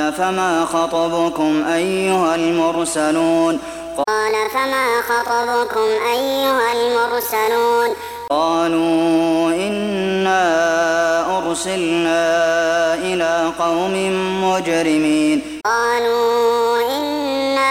فما خطبكم أيها المرسلون قال فما خطبكم أيها المرسلون قالوا إنا أرسلنا إلى قوم مجرمين قالوا إنا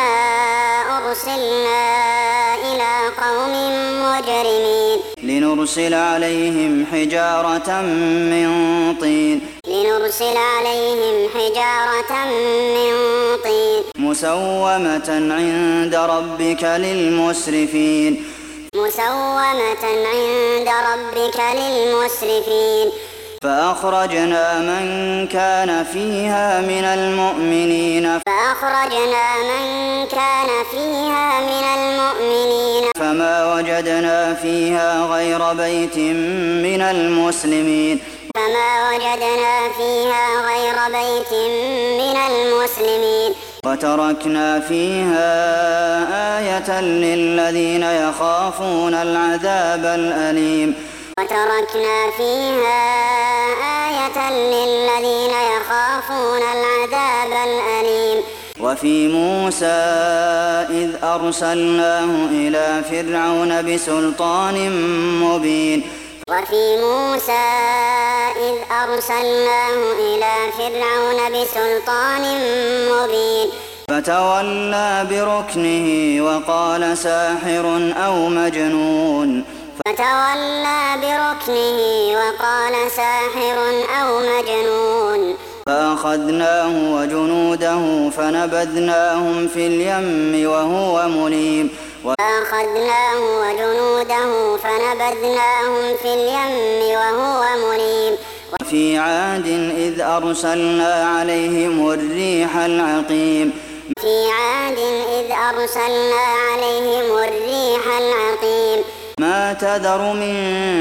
أرسلنا إلى قوم مجرمين لنرسل عليهم حجارة من طين لنرسل عليهم حجارة من طين مسومة عند ربك للمسرفين مسومة عند ربك للمسرفين فأخرجنا من كان فيها من المؤمنين فأخرجنا من كان فيها من المؤمنين فما وجدنا فيها غير بيت من المسلمين فما وجدنا فيها غير بيت من المسلمين وتركنا فيها آية للذين يخافون العذاب الأليم وتركنا فيها آية للذين يخافون العذاب الأليم وفي موسى إذ أرسلناه إلى فرعون بسلطان مبين وفي موسى إذ أرسلناه إلى فرعون بسلطان مبين فتولى بركنه وقال ساحر أو مجنون فتولى بركنه وقال ساحر أو مجنون فأخذناه وجنوده فنبذناهم في اليم وهو مليم فأخذناه وجنوده فنبذناهم في اليم وهو مليم وفي عاد إذ أرسلنا عليهم الريح العقيم في عاد إذ أرسلنا عليهم الريح العقيم ما تذر من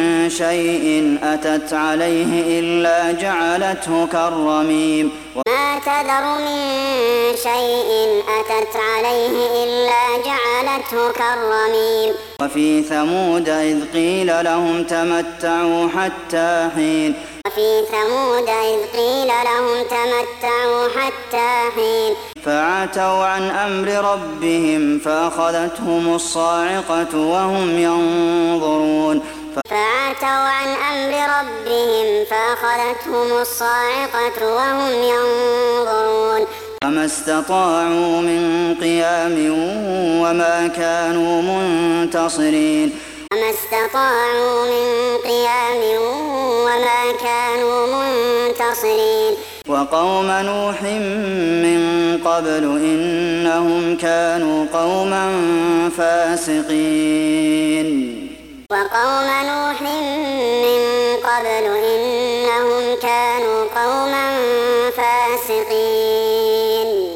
شيء أتت عليه إلا جعلته كالرميم ما تذر من شيء أتت عليه إلا جعلته كالرميم وفي ثمود إذ قيل لهم تمتعوا حتى حين وفي ثمود إذ قيل لهم تمتعوا حتى حين فعتوا عن أمر ربهم فأخذتهم الصاعقة وهم ينظرون فعتوا عن أمر ربهم فأخذتهم الصاعقة وهم ينظرون فما استطاعوا من قيام وما كانوا منتصرين فما استطاعوا من قيام وما كانوا منتصرين وقوم نوح من قبل إنهم كانوا قوما فاسقين وقوم نوح من قبل إنهم كانوا قوما فاسقين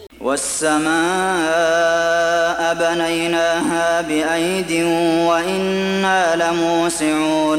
والسماء بنيناها بأيد وإنا لموسعون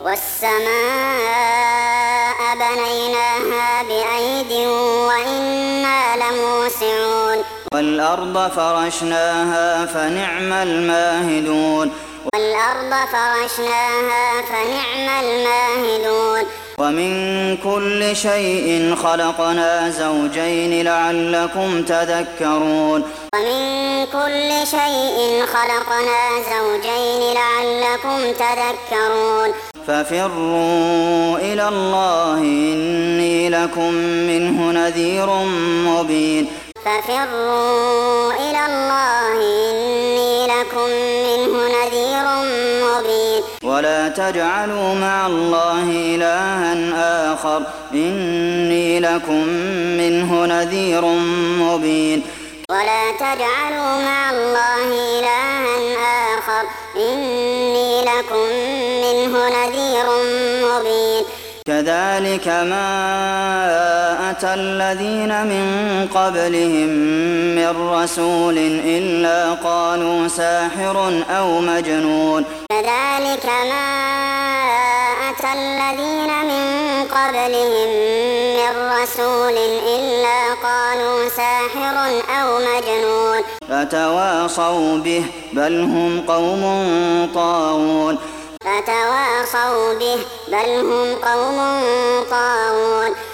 والسماء بنيناها بأيد وإنا لموسعون والأرض فرشناها فنعم الماهدون والأرض فرشناها فنعم الماهدون ومن كل شيء خلقنا زوجين لعلكم تذكرون ومن كل شيء خلقنا زوجين لعلكم تذكرون ففروا إلى الله إني لكم منه نذير مبين ففروا إلى الله إني لكم منه نذير مبين ولا تجعلوا مع الله إلها آخر إني لكم منه نذير مبين ولا تجعلوا مع الله إلها آخر إني لكم منه نذير مبين كذلك ما أتى الذين من قبلهم من رسول إلا قالوا ساحر أو مجنون كذلك ما أتى الذين من قبلهم من رسول إلا قالوا ساحر أو مجنون فتواصوا به بل هم قوم طاغون فتواصوا به بل هم قوم طاغون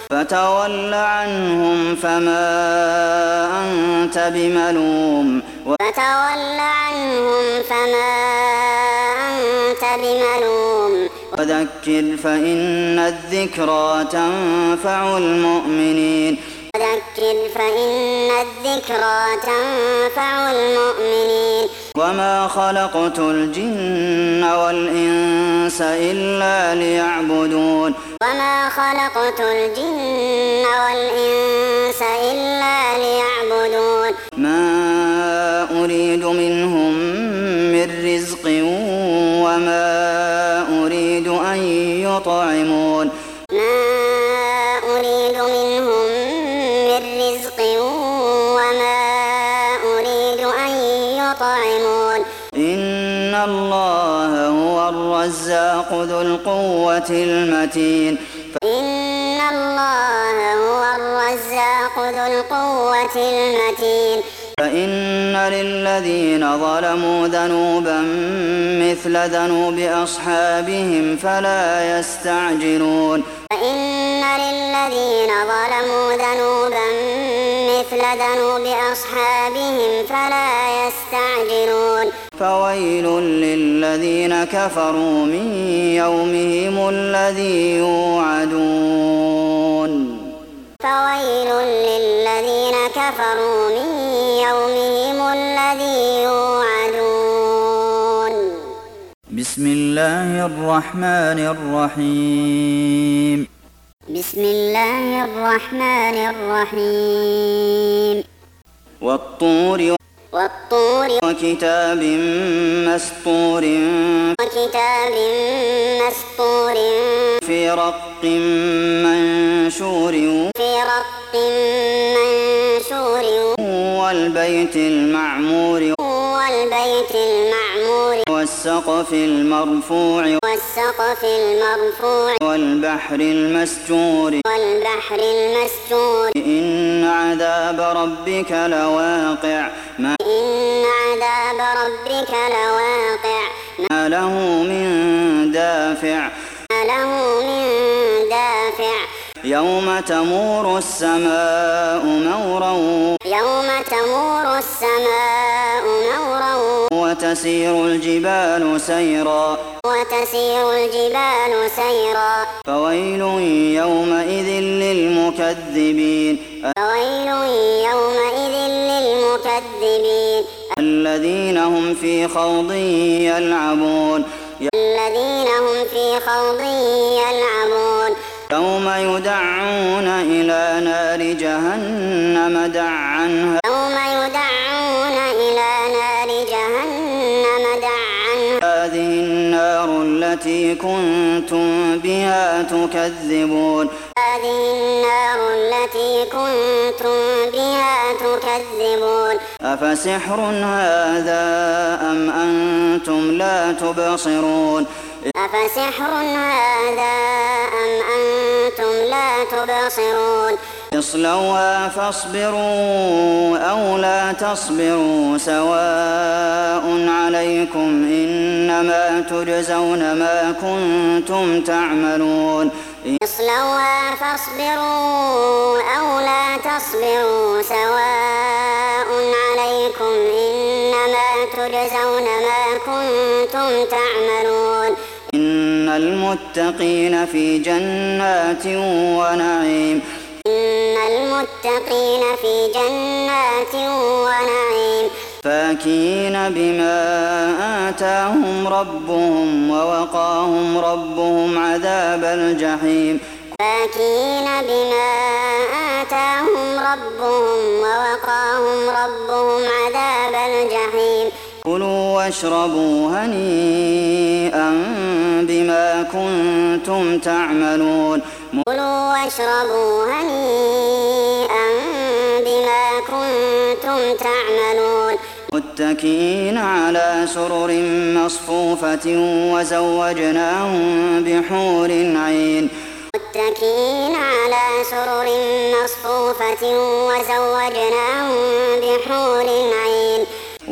فتول عنهم فما أنت بملوم فتول عنهم فما أنت بملوم وذكر فإن الذكرى تنفع المؤمنين وذكر فإن الذكرى تنفع المؤمنين وما خلقت الجن والإنس إلا ليعبدون وما خلقت الجن والإنس إلا ليعبدون ما أريد منهم من رزق وما أريد أن يطعمون ما أريد منهم من رزق وما أريد أن يطعمون إن الله هو الرزاق ذو القوة المتين إن الله هو الرزاق ذو القوة المتين فإن للذين ظلموا ذنوبا مثل ذنوب أصحابهم فلا يستعجلون فإن للذين ظلموا ذنوبا مثل ذنوب أصحابهم فلا يستعجلون فويل للذين كفروا من يومهم الذي يوعدون فويل للذين كفروا من يومهم الذي يوعدون بسم الله الرحمن الرحيم بسم الله الرحمن الرحيم والطور وكتاب مسطور وكتاب مسطور في رق منشور والبيت المعمور والسقف المرفوع والبحر المسجور إن عذاب ربك لواقع ما له من دافع يوم تمور السماء مورا وتسير الجبال سيرا فويل يومئذ للمكذبين الذين هم في خوض يلعبون يوم يدعون إلى نار جهنم دعا هذه النار التي كنتم بها تكذبون أفسحر هذا أم أنتم لا تبصرون اصلوها فاصبروا أو لا تصبروا سواء عليكم إنما تجزون ما كنتم تعملون اصلوها فاصبروا أو لا تصبروا سواء عليكم إنما تجزون ما كنتم تعملون إن المتقين في جنات ونعيم فاكهين بما آتاهم ربهم ووقاهم ربهم عذاب الجحيم كلوا واشربوا هنيئا بما كنتم تعملون متكئين على سرر مصفوفة وزوجناهم بحور عين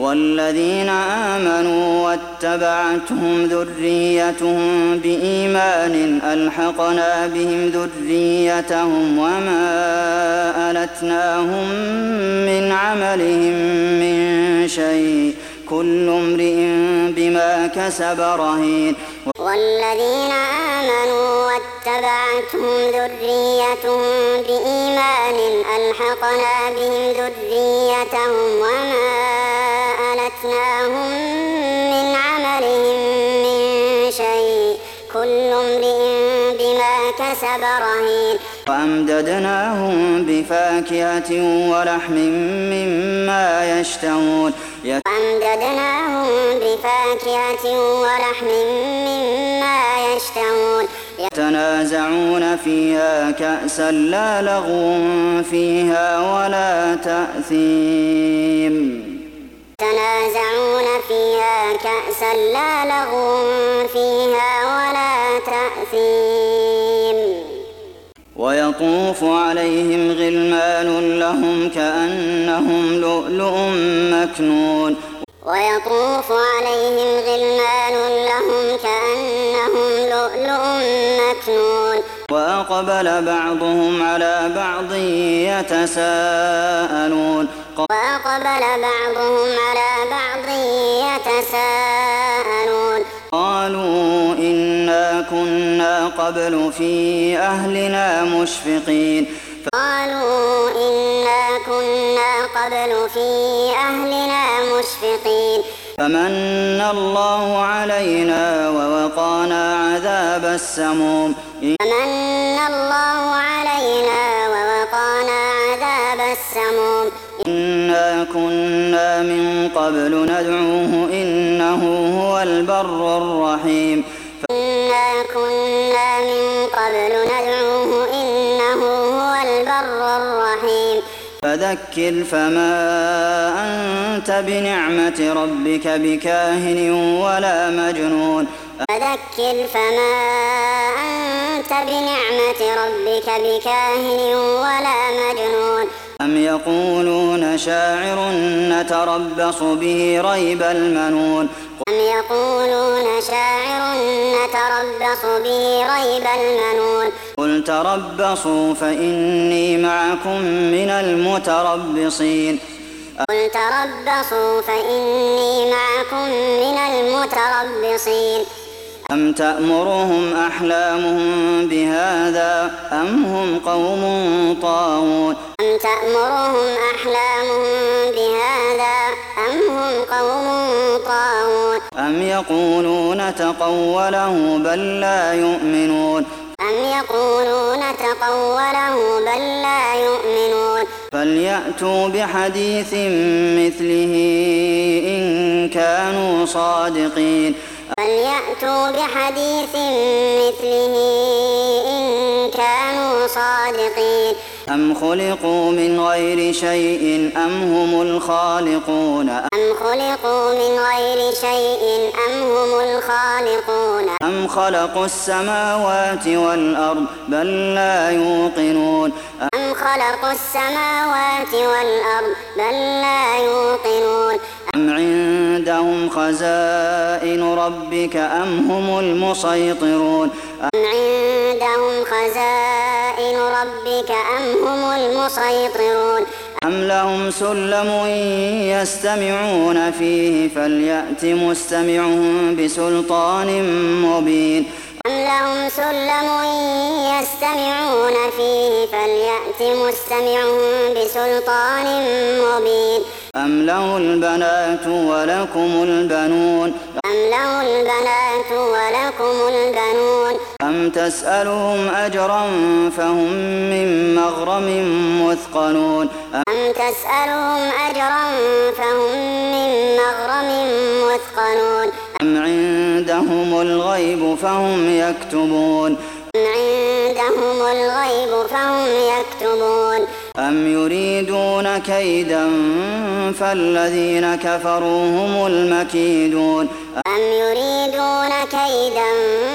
والذين آمنوا واتبعتهم ذريتهم بإيمان ألحقنا بهم ذريتهم وما ألتناهم من عملهم من شيء كل امرئ بما كسب رهين والذين آمنوا واتبعتهم ذريتهم بإيمان ألحقنا بهم ذريتهم وما ألتناهم من عملهم من شيء كل امرئ بما كسب رهين وأمددناهم بفاكهة ولحم مما يشتهون وأمددناهم بفاكهة ولحم مما يشتهون يتنازعون فيها كأسا لا لغو فيها ولا تأثيم يتنازعون فيها كأسا لا لغو فيها ولا تأثيم ويطوف عليهم غلمان لهم كأنهم لؤلؤ مكنون ويطوف عليهم غلمان لهم كأنهم لؤلؤ مكنون وأقبل بعضهم على بعض يتساءلون وأقبل بعضهم على بعض يتساءلون قالوا إنا كنا قبل في أهلنا مشفقين قالوا إنا كنا قبل في أهلنا مشفقين فمن الله علينا ووقانا عذاب السموم فمن الله علينا ووقانا عذاب السموم إنا كنا من قبل ندعوه إنه هو البر الرحيم إنا كنا من قبل ندعوه إنه هو البر الرحيم فذكر فما أنت بنعمة ربك بكاهن ولا مجنون فذكر فما أنت بنعمة ربك بكاهن ولا مجنون أم يقولون شاعر نتربص به ريب المنون أم يقولون شاعر نتربص به ريب المنون قل تربصوا فإني معكم من المتربصين قل تربصوا فإني معكم من المتربصين أم تأمرهم أحلامهم بهذا أم هم قوم طاغون أم تأمرهم أحلامهم بهذا أم هم قوم طاغون أم يقولون تقوله بل لا يؤمنون أم يقولون تقوله بل لا يؤمنون فليأتوا بحديث مثله إن كانوا صادقين فليأتوا بحديث مثله إن كانوا صادقين أم خلقوا من غير شيء أم هم الخالقون أم خلقوا من غير شيء أم هم الخالقون أم خلقوا السماوات والأرض بل لا يوقنون أم خلقوا السماوات والأرض بل لا يوقنون أم عندهم خزائن ربك أم هم المسيطرون أم عندهم خزائن ربك أم هم المسيطرون أم لهم سلم يستمعون فيه فليأت مستمعهم بسلطان مبين أم لهم سلم يستمعون فيه فليأت مستمعهم بسلطان مبين أم له البنات ولكم البنون أم له البنات ولكم البنون أم تسألهم أجرا فهم من مغرم مثقلون أم تسألهم أجرا فهم من مغرم مثقلون أم عندهم الغيب فهم يكتبون أم عندهم الغيب فهم يكتبون أم يريدون كيدا فالذين كفروا هم المكيدون أم يريدون كيدا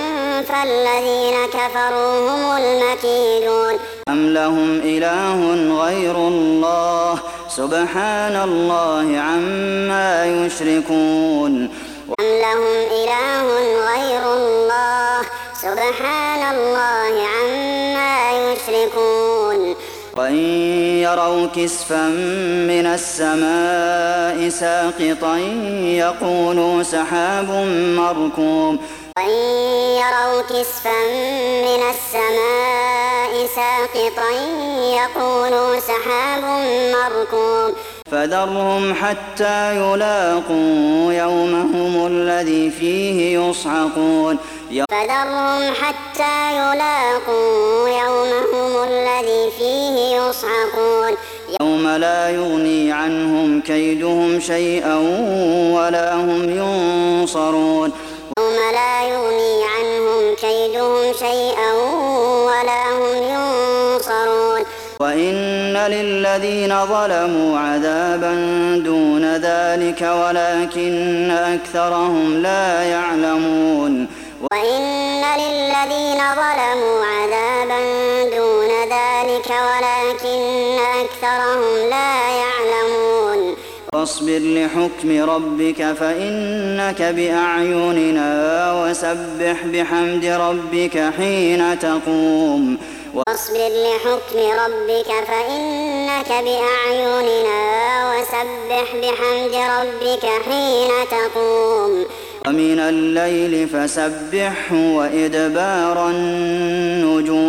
فالذين كفروا هم المكيدون أم لهم إله غير الله سبحان الله عما يشركون أم لهم إله غير الله سبحان الله عما يشركون وإن يروا كسفا من السماء ساقطا يقولوا سحاب مركوم وإن يروا كسفا من السماء ساقطا يقولوا سحاب مركوم فذرهم حتى يلاقوا يومهم الذي فيه يصعقون فذرهم حتى يلاقوا يومهم الذي فيه يصعقون يوم لا يغني عنهم كيدهم شيئا ولا هم ينصرون يوم لا يغني عنهم كيدهم شيئا ولا هم ينصرون وإن للذين ظلموا عذابا دون ذلك ولكن أكثرهم لا يعلمون وإن للذين ظلموا عذابا دون ذلك ولكن أكثرهم لا يعلمون فاصبر لحكم ربك فإنك بأعيننا وسبح بحمد ربك حين تقوم واصبر لحكم ربك فإنك بأعيننا وسبح بحمد ربك حين تقوم ومن الليل فسبحه وإدبار النجوم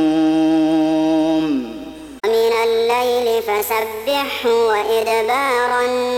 ومن الليل فسبحه وإدبار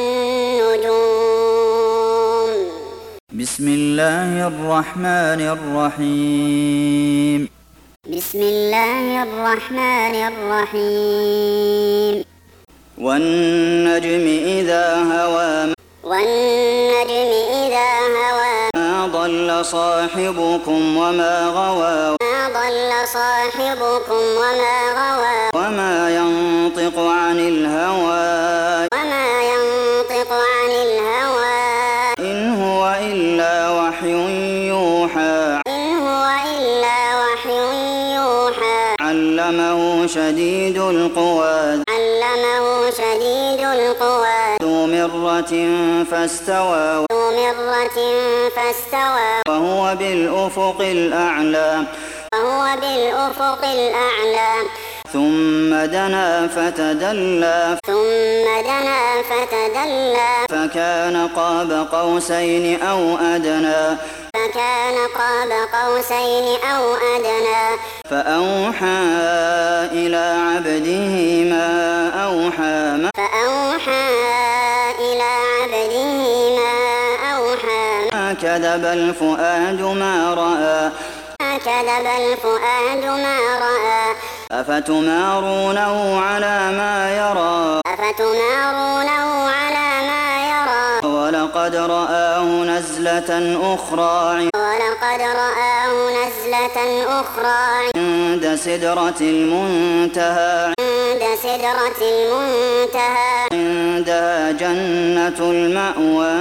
النجوم بسم الله الرحمن الرحيم بسم الله الرحمن الرحيم والنجم إذا هوى والنجم إذا هوى ما ضل صاحبكم وما غوى ما ضل صاحبكم وما غوى وما ينطق عن الهوى وما ينطق عن الهوى إن هو إلا وحي يوحى إن هو إلا وحي يوحى علمه شديد القوى علمه شديد القوى ذو مرة فاستوى ذو مرة فاستوى وهو بالأفق الأعلى وهو بالأفق الأعلى ثم دنا فتدلى ثم دنا فتدلى فكان قاب قوسين أو أدنى فكان قاب قوسين أو أدنى فأوحى إلى عبده ما أوحى فأوحى إلى عبده ما أوحى ما كذب الفؤاد ما رأى ما كذب الفؤاد ما رأى أفتمارونه على ما يرى أفتمارونه على ما يرى ولقد رآه نزلة أخرى ولقد رآه نزلة أخرى عند سدرة المنتهى عند سدرة المنتهى عندها جنة المأوى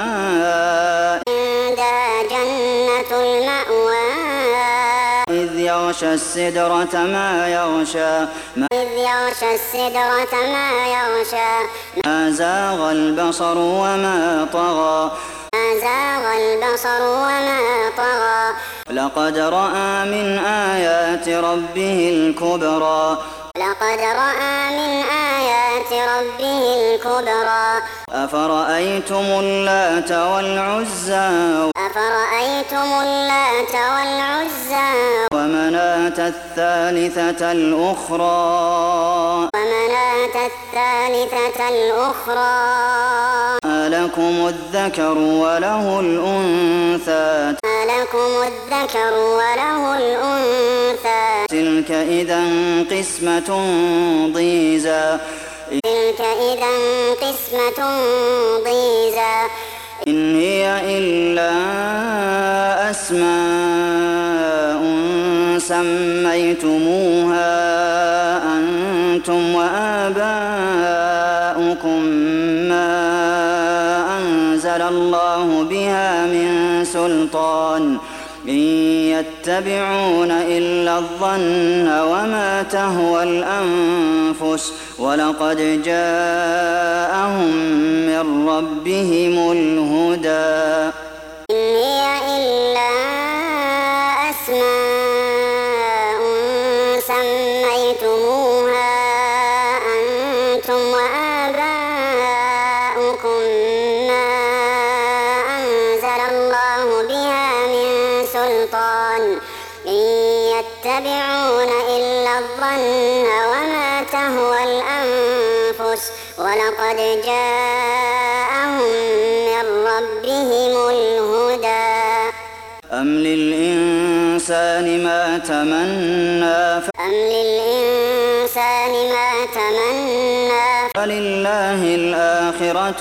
عندها جنة المأوى إذ يغشى السدرة ما يغشى إذ يغشى السدرة ما يغشى ما زاغ البصر وما طغى ما زاغ البصر وما طغى لقد رأى من آيات ربه الكبرى لقد رأى من آيات ربه الكبرى أفرأيتم اللات والعزى أفرأيتم اللات والعزى ومناة الثالثة الأخرى ومناة الثالثة الأخرى ألكم الذكر وله الأنثى ألكم الذكر وله الأنثى تلك إذا قسمة ضيزى تلك إذا قسمة ضيزى إن هي إلا أسماء سميتموها أنتم وآباؤكم ما أنزل الله بها من سلطان إن يتبعون إلا الظن وما تهوى الأنفس ولقد جاءهم من ربهم الهدى إن هي إلا أسماء سميتموها أنتم وآباؤكم ما أنزل الله بها من سلطان إن يتبعون إلا الظن وما تهوى الأنفس ولقد جاءهم من ربهم الهدى أم للإنسان ما تمنى فلله الآخرة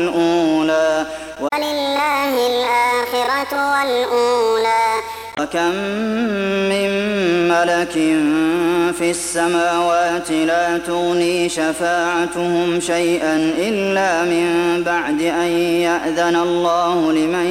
والأولى وكم من ملك في السماوات لا تغني شفاعتهم شيئا إلا من بعد أن يأذن الله لمن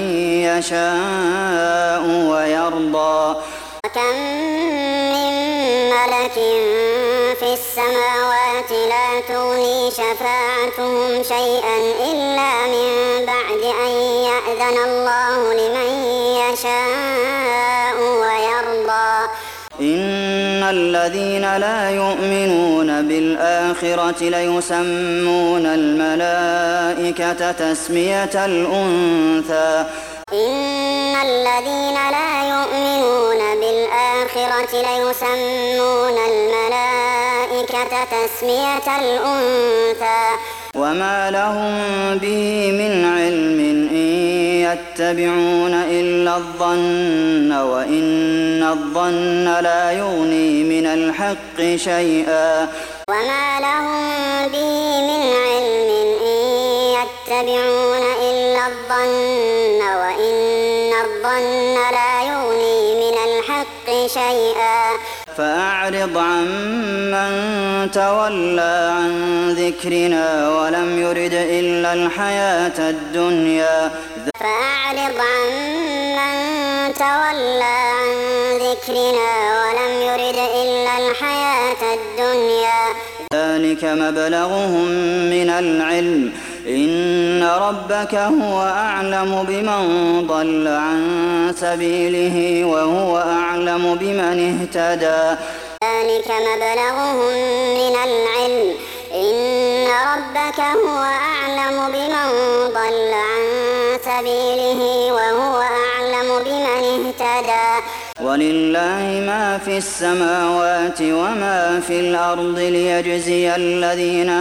يشاء ويرضى وكم من ملك في السماوات لا تغني شفاعتهم شيئا إلا من بعد أن يأذن الله لمن يشاء ويرضى إن الذين لا يؤمنون بالآخرة ليسمون الملائكة تسمية الأنثى إن الذين لا يؤمنون بالآخرة ليسمون الملائكة تسمية الأنثى وما لهم به من علم إن يتبعون إلا الظن وإن الظن لا يغني من الحق شيئا وما لهم به من علم إن يتبعون إلا الظن وإن الظن لا يغني من الحق شيئا فأعرض عمن تولى عن ذكرنا ولم يرد إلا الحياة الدنيا فأعرض عمن تولى عن ذكرنا ولم يرد إلا الحياة الدنيا ذلك مبلغهم من العلم إن ربك هو أعلم بمن ضل عن سبيله وهو أعلم بمن اهتدى ذلك مبلغهم من العلم إن ربك هو أعلم بمن ضل عن سبيله وهو أعلم بمن اهتدى ولله ما في السماوات وما في الأرض ليجزي الذين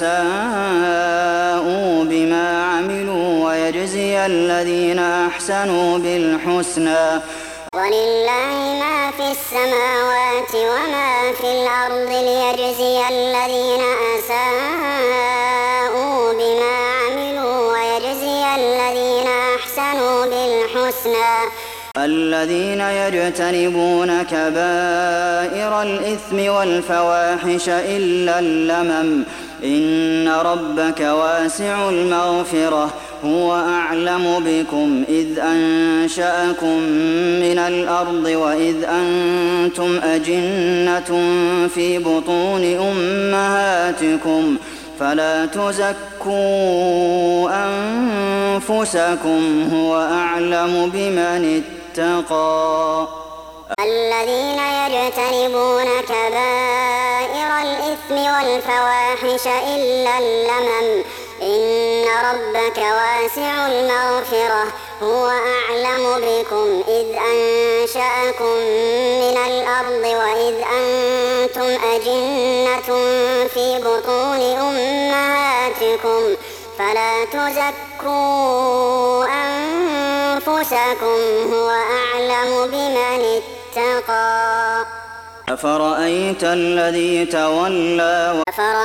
أساءوا بما عملوا ويجزي الذين أحسنوا بالحسنى ولله ما في السماوات وما في الأرض ليجزي الذين أساءوا بما عملوا ويجزي الذين أحسنوا بالحسنى الذين يجتنبون كبائر الإثم والفواحش إلا اللمم إن ربك واسع المغفرة هو أعلم بكم إذ أنشأكم من الأرض وإذ أنتم أجنة في بطون أمهاتكم فلا تزكوا أنفسكم هو أعلم بمن اتقى الذين يجتنبون كبائر الإثم والفواحش إلا اللمم إن ربك واسع المغفرة هو أعلم بكم إذ أنشأكم من الأرض وإذ أنتم أجنة في بطون أمهاتكم فلا تزكوا أنفسكم هو أعلم بمن اتقى أفرأيت الذي تولى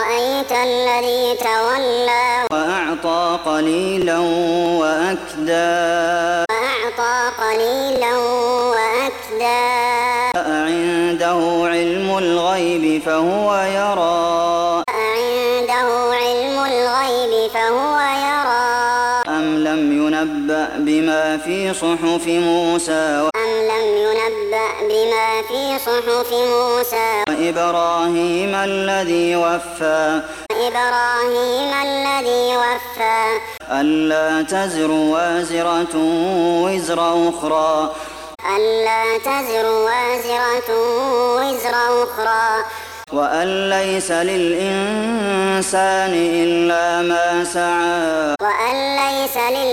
وأعطى قليلا وأكدى أعنده علم الغيب فهو يرى أم لم ينبأ بما في صحف موسى وإبراهيم الذي وفى كفا ألا تزر وازرة وزر أخرى ألا تزر وازرة وزر أخرى وأن ليس للإنسان إلا ما سعى وأن ليس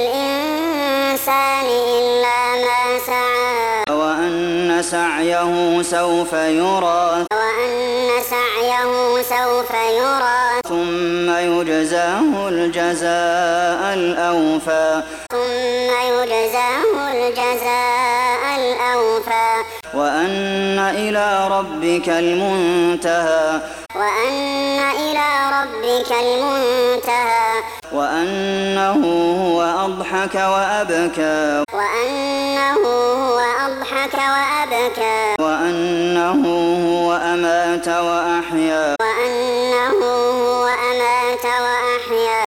للإنسان إلا ما سعى وأن سعيه سوف يرى وأن سعيه سوف يرى ثم يجزاه الجزاء الأوفى ثم يجزاه الجزاء الأوفى وأن إلى ربك المنتهى وأن إلى ربك المنتهى وأنه هو أضحك وأبكى وأنه هو أضحك وأبكى وأنه هو أمات وأحيا وأنه هو أمات وأحيا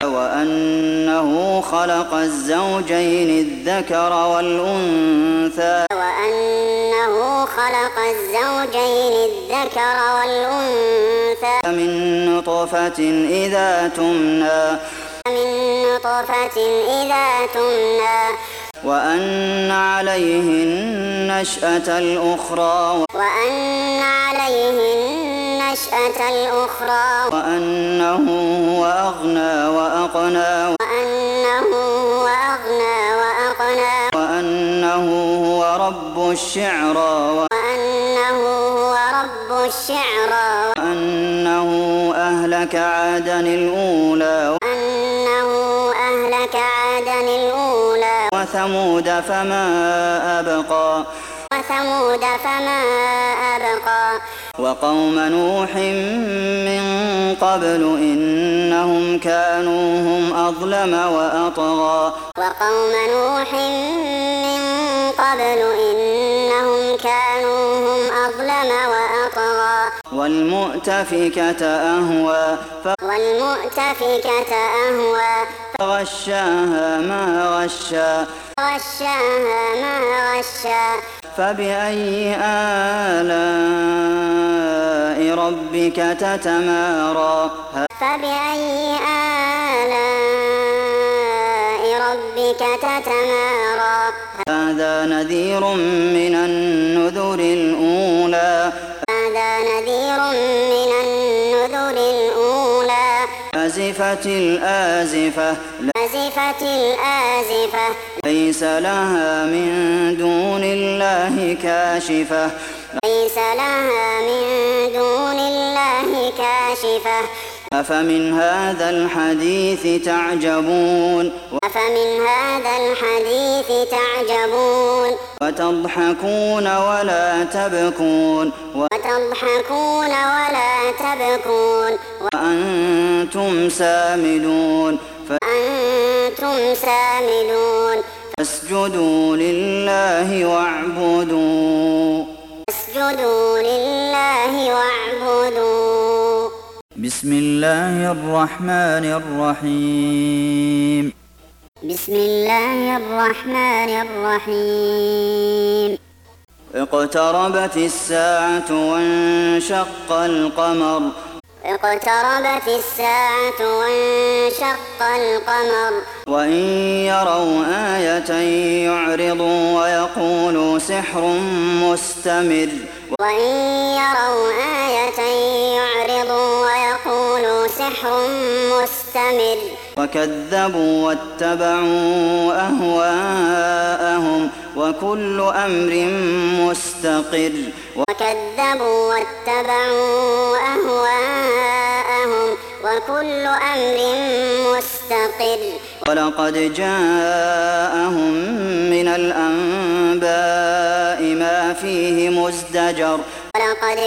وأنه خلق الزوجين الذكر والأنثى وأنه خلق الزوجين الذكر والأنثى من نطفة إذا تمنى من نطفة إذا تمنى وأن عليه النشأة الأخرى وأن عليه النشأة الأخرى وأنه هو أغنى وأقنى وأنه هو أغنى وأقنى وأنه هو رب الشعرى وأنه هو رب الشعرى وأنه أهلك عادا الأولى وأنه أهلك عادا الأولى وثمود فما أبقى وثمود فما أبقى وقوم نوح من قبل إنهم كانوا هم أظلم وأطغى وقوم نوح من قبل إنهم كانوا هم أظلم وأطغى والمؤتفكة أهوى والمؤتفكة أهوى فغشاها ما غشا غشاها ما غشا فبأي آلاء ربك تتمارى فبأي آلاء ربك تتمارى هذا نذير من النذر الأولى هذا نذير من النذر الأولى أزفت الآزفة أزفت الآزفة ليس لها من دون الله كاشفة ليس لها من دون الله كاشفة أفمن هذا الحديث تعجبون أفمن هذا الحديث تعجبون وتضحكون ولا تبكون وتضحكون ولا تبكون وأنتم سامدون وأنتم سامدون فاسجدوا لله واعبدوا فاسجدوا لله واعبدوا بسم الله الرحمن الرحيم بسم الله الرحمن الرحيم اقتربت الساعة وانشق القمر اقتربت الساعة وانشق القمر وإن يروا آية يعرضوا ويقولوا سحر مستمر وإن يروا آية يعرضوا ويقولوا سحر مستمر وكذبوا واتبعوا أهواءهم وكل أمر مستقر وكذبوا واتبعوا أهواءهم وكل أمر مستقر ولقد جاءهم من الأنباء ما فيه مزدجر ولقد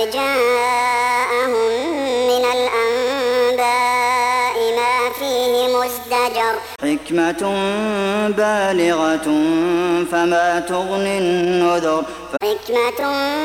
جاءهم من الأنباء ما فيه مزدجر حكمة بالغة فما تغني النذر حكمة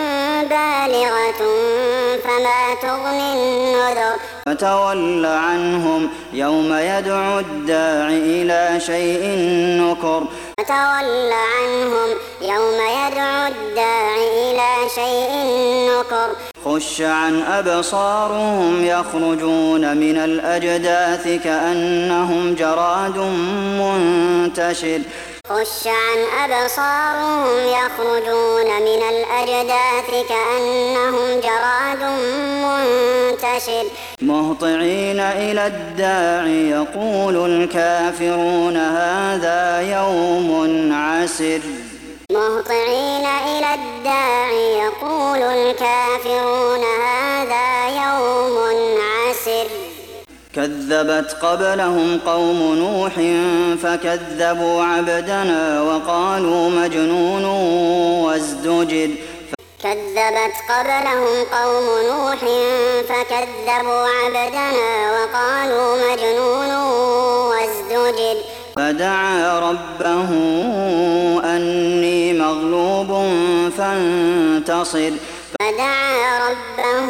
بالغة فما تغني النذر فتول عنهم يوم يدعو الداع إلى شيء نكر فتول عنهم يوم يدعو الداع إلى شيء نكر خش عن أبصارهم يخرجون من الأجداث كأنهم جراد منتشر خش عن أبصارهم يخرجون من الأجداث كأنهم جراد منتشر مهطعين إلى الداع يقول الكافرون هذا يوم عسر مهطعين إلى الداع يقول الكافرون هذا يوم عسر كذبت قبلهم قوم نوح فكذبوا عبدنا وقالوا مجنون وازدجر كذبت قبلهم قوم نوح فكذبوا عبدنا وقالوا مجنون وازدجر فدعا ربه أني مغلوب فانتصر فدعا ربه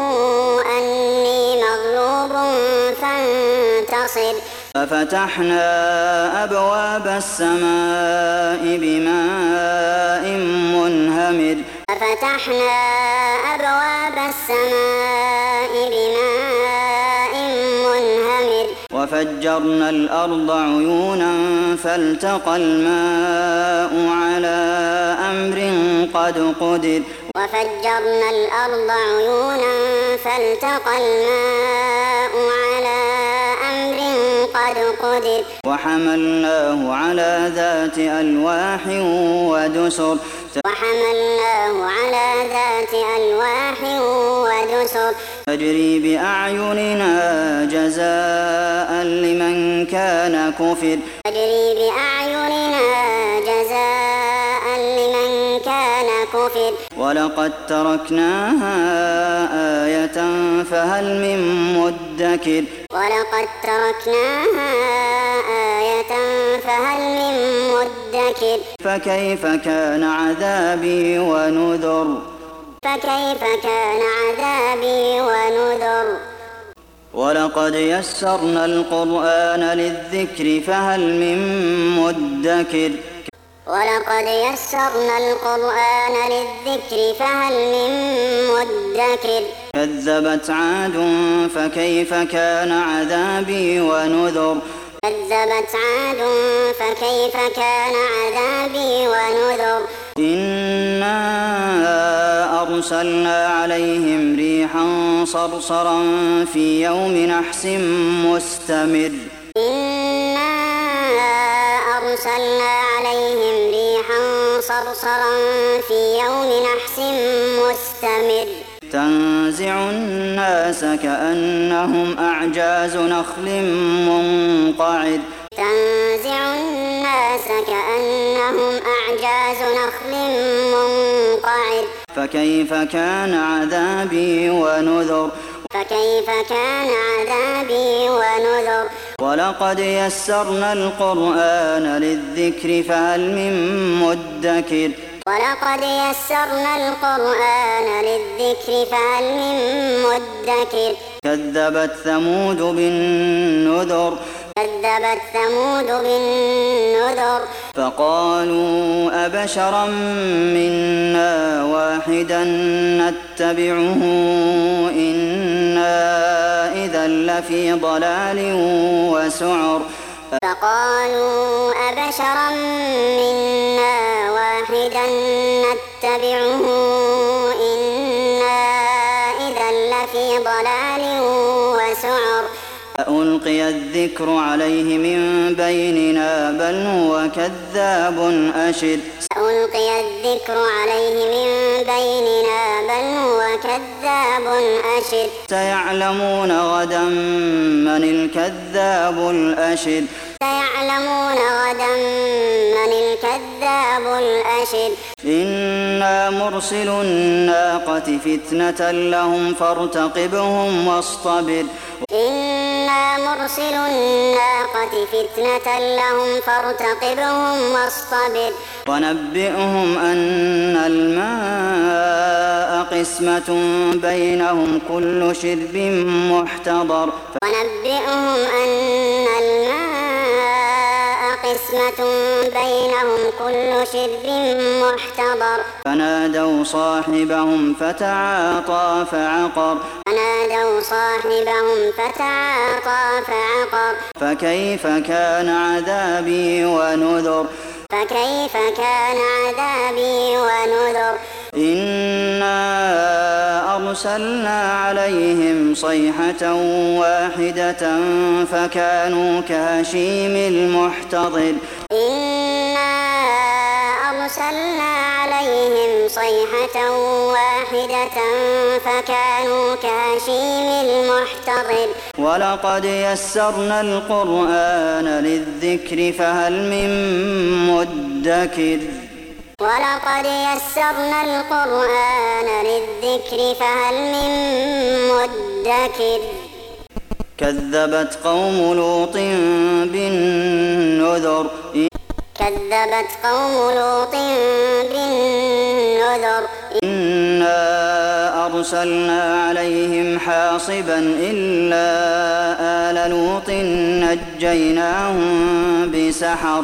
أني مغلوب فانتصر ففتحنا أبواب السماء بماء منهمر ففتحنا أبواب السماء بماء منهمر وفجرنا الأرض عيونا فالتقى الماء على أمر قد قدر وفجرنا الأرض عيونا فالتقى الماء على أمر قد قدر وحملناه على ذات ألواح ودسر وحملناه على ذات ألواح ودسر تجري بأعيننا جزاء لمن كان كفر تجري بأعيننا جزاء لمن كان كفر ولقد تركناها آية فهل من مدكر ولقد تركناها آية فهل من مدكر فكيف كان عذابي ونذر فكيف كان عذابي ونذر ولقد يسرنا القرآن للذكر فهل من مدكر ولقد يسرنا القرآن للذكر فهل من مدكر كذبت عاد فكيف كان عذابي ونذر كذبت عاد فكيف كان عذابي ونذر إنا أرسلنا عليهم ريحا صرصرا في يوم نحس مستمر إنا أرسلنا عليهم ريحا صرصرا في يوم نحس مستمر تنزع الناس كأنهم أعجاز نخل منقعد تنزع الناس كأنهم أعجاز نخل منقعد فكيف كان عذابي ونذر فكيف كان عذابي ونذر ولقد يسرنا القرآن للذكر فهل من مدكر ولقد يسرنا القرآن للذكر فهل من مدكر كذبت ثمود بالنذر كذبت ثمود بالنذر فقالوا أبشرا منا واحدا نتبعه إنا إذا لفي ضلال وسعر فقالوا أبشرا منا واحدا نتبعه إنا إذا لفي ضلال وسعر ألقي الذكر عليه من بيننا بل هو كذاب أشر ألقي الذكر عليه من بيننا بل هو كذاب أشر سيعلمون غدا من الكذاب الأشر سيعلمون غدا من الكذاب الأشر إنا مرسل الناقة فتنة لهم فارتقبهم واصطبر إنا مرسل الناقة فتنة لهم فارتقبهم واصطبر ونبئهم أن الماء قسمة بينهم كل شرب محتضر ونبئهم أن الماء قسمة قسمة بينهم كل شرب محتضر فنادوا صاحبهم فتعاطى فعقر فكيف كان عذابي ونذر إنا أرسلنا عليهم صيحة واحدة فكانوا كهشيم المحتضر ولقد يسرنا القرآن للذكر فهل من مدكر كذبت قوم لوط بالنذر إنا أرسلنا عليهم حاصبا إلا آل لوط نجيناهم بسحر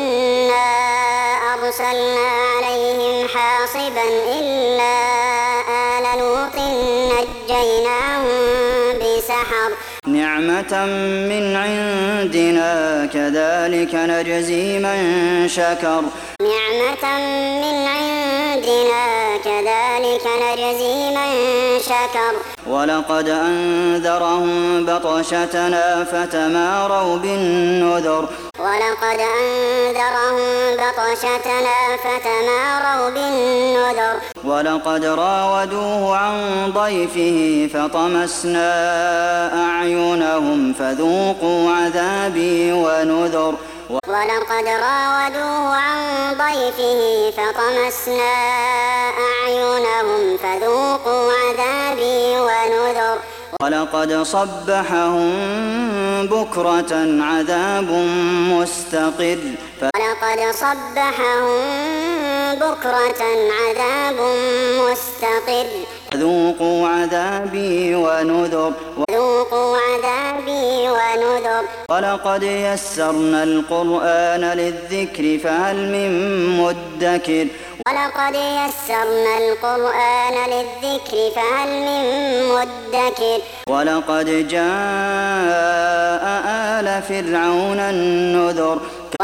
نعمة من عندنا كذلك نجزي من شكر ولقد أنذرهم بطشتنا فتماروا بالنذر ولقد راودوه عن ضيفه فطمسنا أعينهم فذوقوا عذابي ونذر ولقد صبحهم بكرة عذاب مستقر فذوقوا عذابي ونذر ولقد يسرنا القرآن للذكر فهل من مدكر ولقد جاء آل فرعون النذر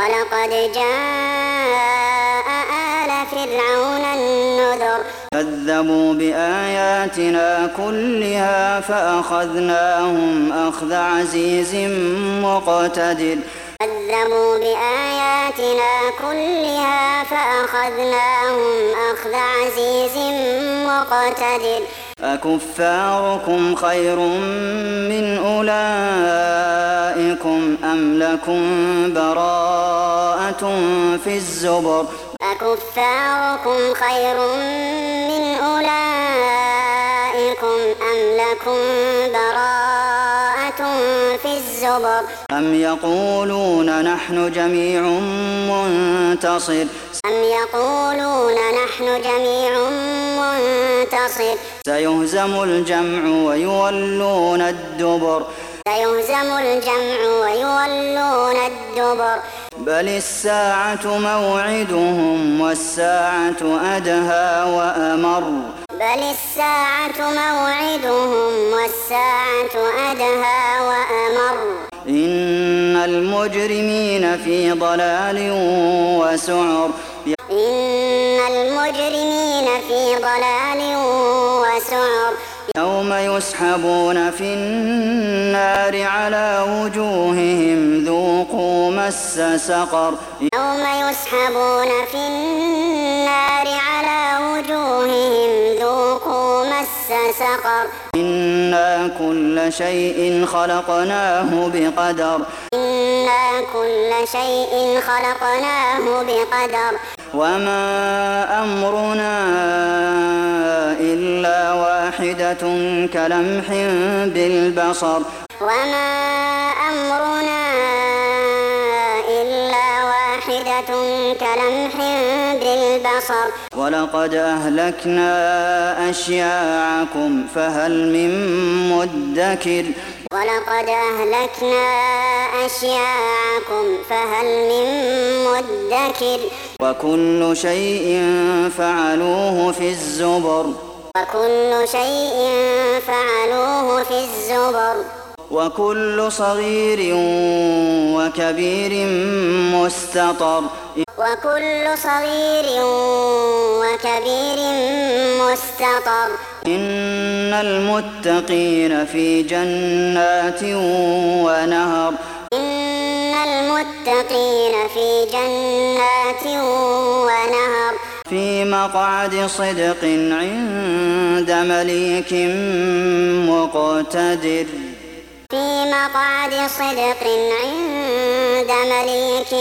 كذبوا بآياتنا كلها فأخذناهم أخذ عزيز مقتدر أكفاركم خير من أولئكم أم لكم براءة في الزبر أم يقولون نحن جميع منتصر سيهزم الجمع ويولون الدبر بل الساعة موعدهم والساعة أدهى وأمر إن المجرمين في ضلال وسعر يوم يسحبون في النار على وجوههم ذوقوا مس سقر إنا كل شيء خلقناه بقدر وما أمرنا إلا واحدة كلمح بالبصر ولقد أهلكنا أشياعكم فهل من مدكر ولقد أهلكنا أشياعكم فهل من مدكر وكل شيء فعلوه في الزبر وكل شيء فعلوه في الزبر وكل صغير وكبير مستطر وكل صغير وكبير مستطر إن المتقين في جنات ونهر إن المتقين في جنات ونهر في مقعد صدق عند مليك مقتدر في مقعد صدق عند مليك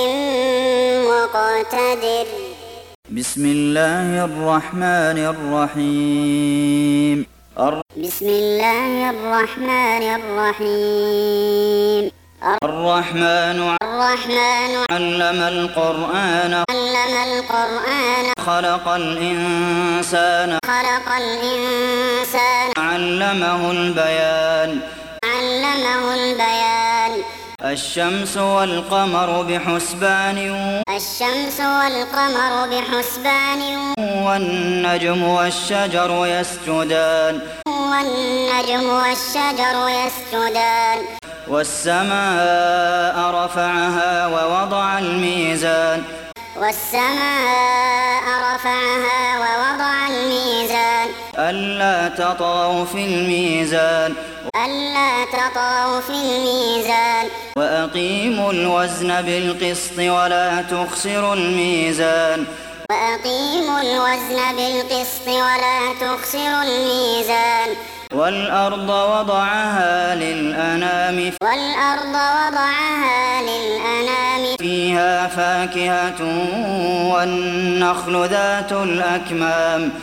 مقتدر بسم الله الرحمن الرحيم بسم الله الرحمن الرحيم الرحمن علم القرآن خلق الإنسان علمه البيان الشمس والقمر بحسبان والنجم والشجر يسجدان والسماء رفعها ووضع الميزان ألا تطغوا في الميزان وأقيموا الوزن بالقسط ولا تخسروا الميزان والأرض وضعها للأنام فيها فاكهة والنخل ذات الأكمام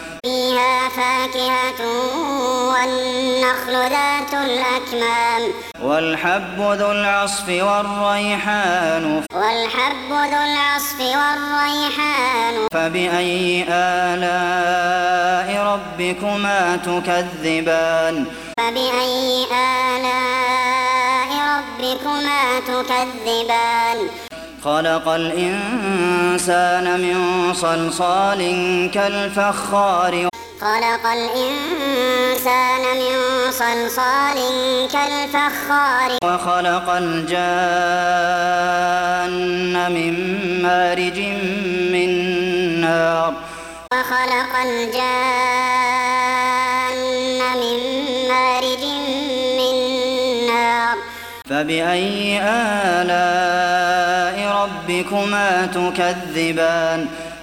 والحب ذو العصف والريحان فبأي آلاء ربكما تكذبان خلق الإنسان من صلصال كالفخار وخلق الجان من مارج من نار فبأي آلاء ربكما تكذبان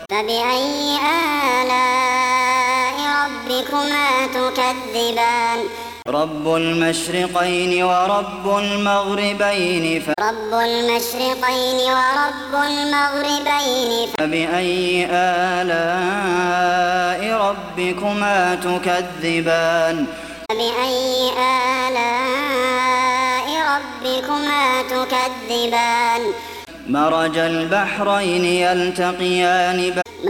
رب المشرقين ورب المغربين فبأي آلاء ربكما تكذبان مرج البحرين يلتقيان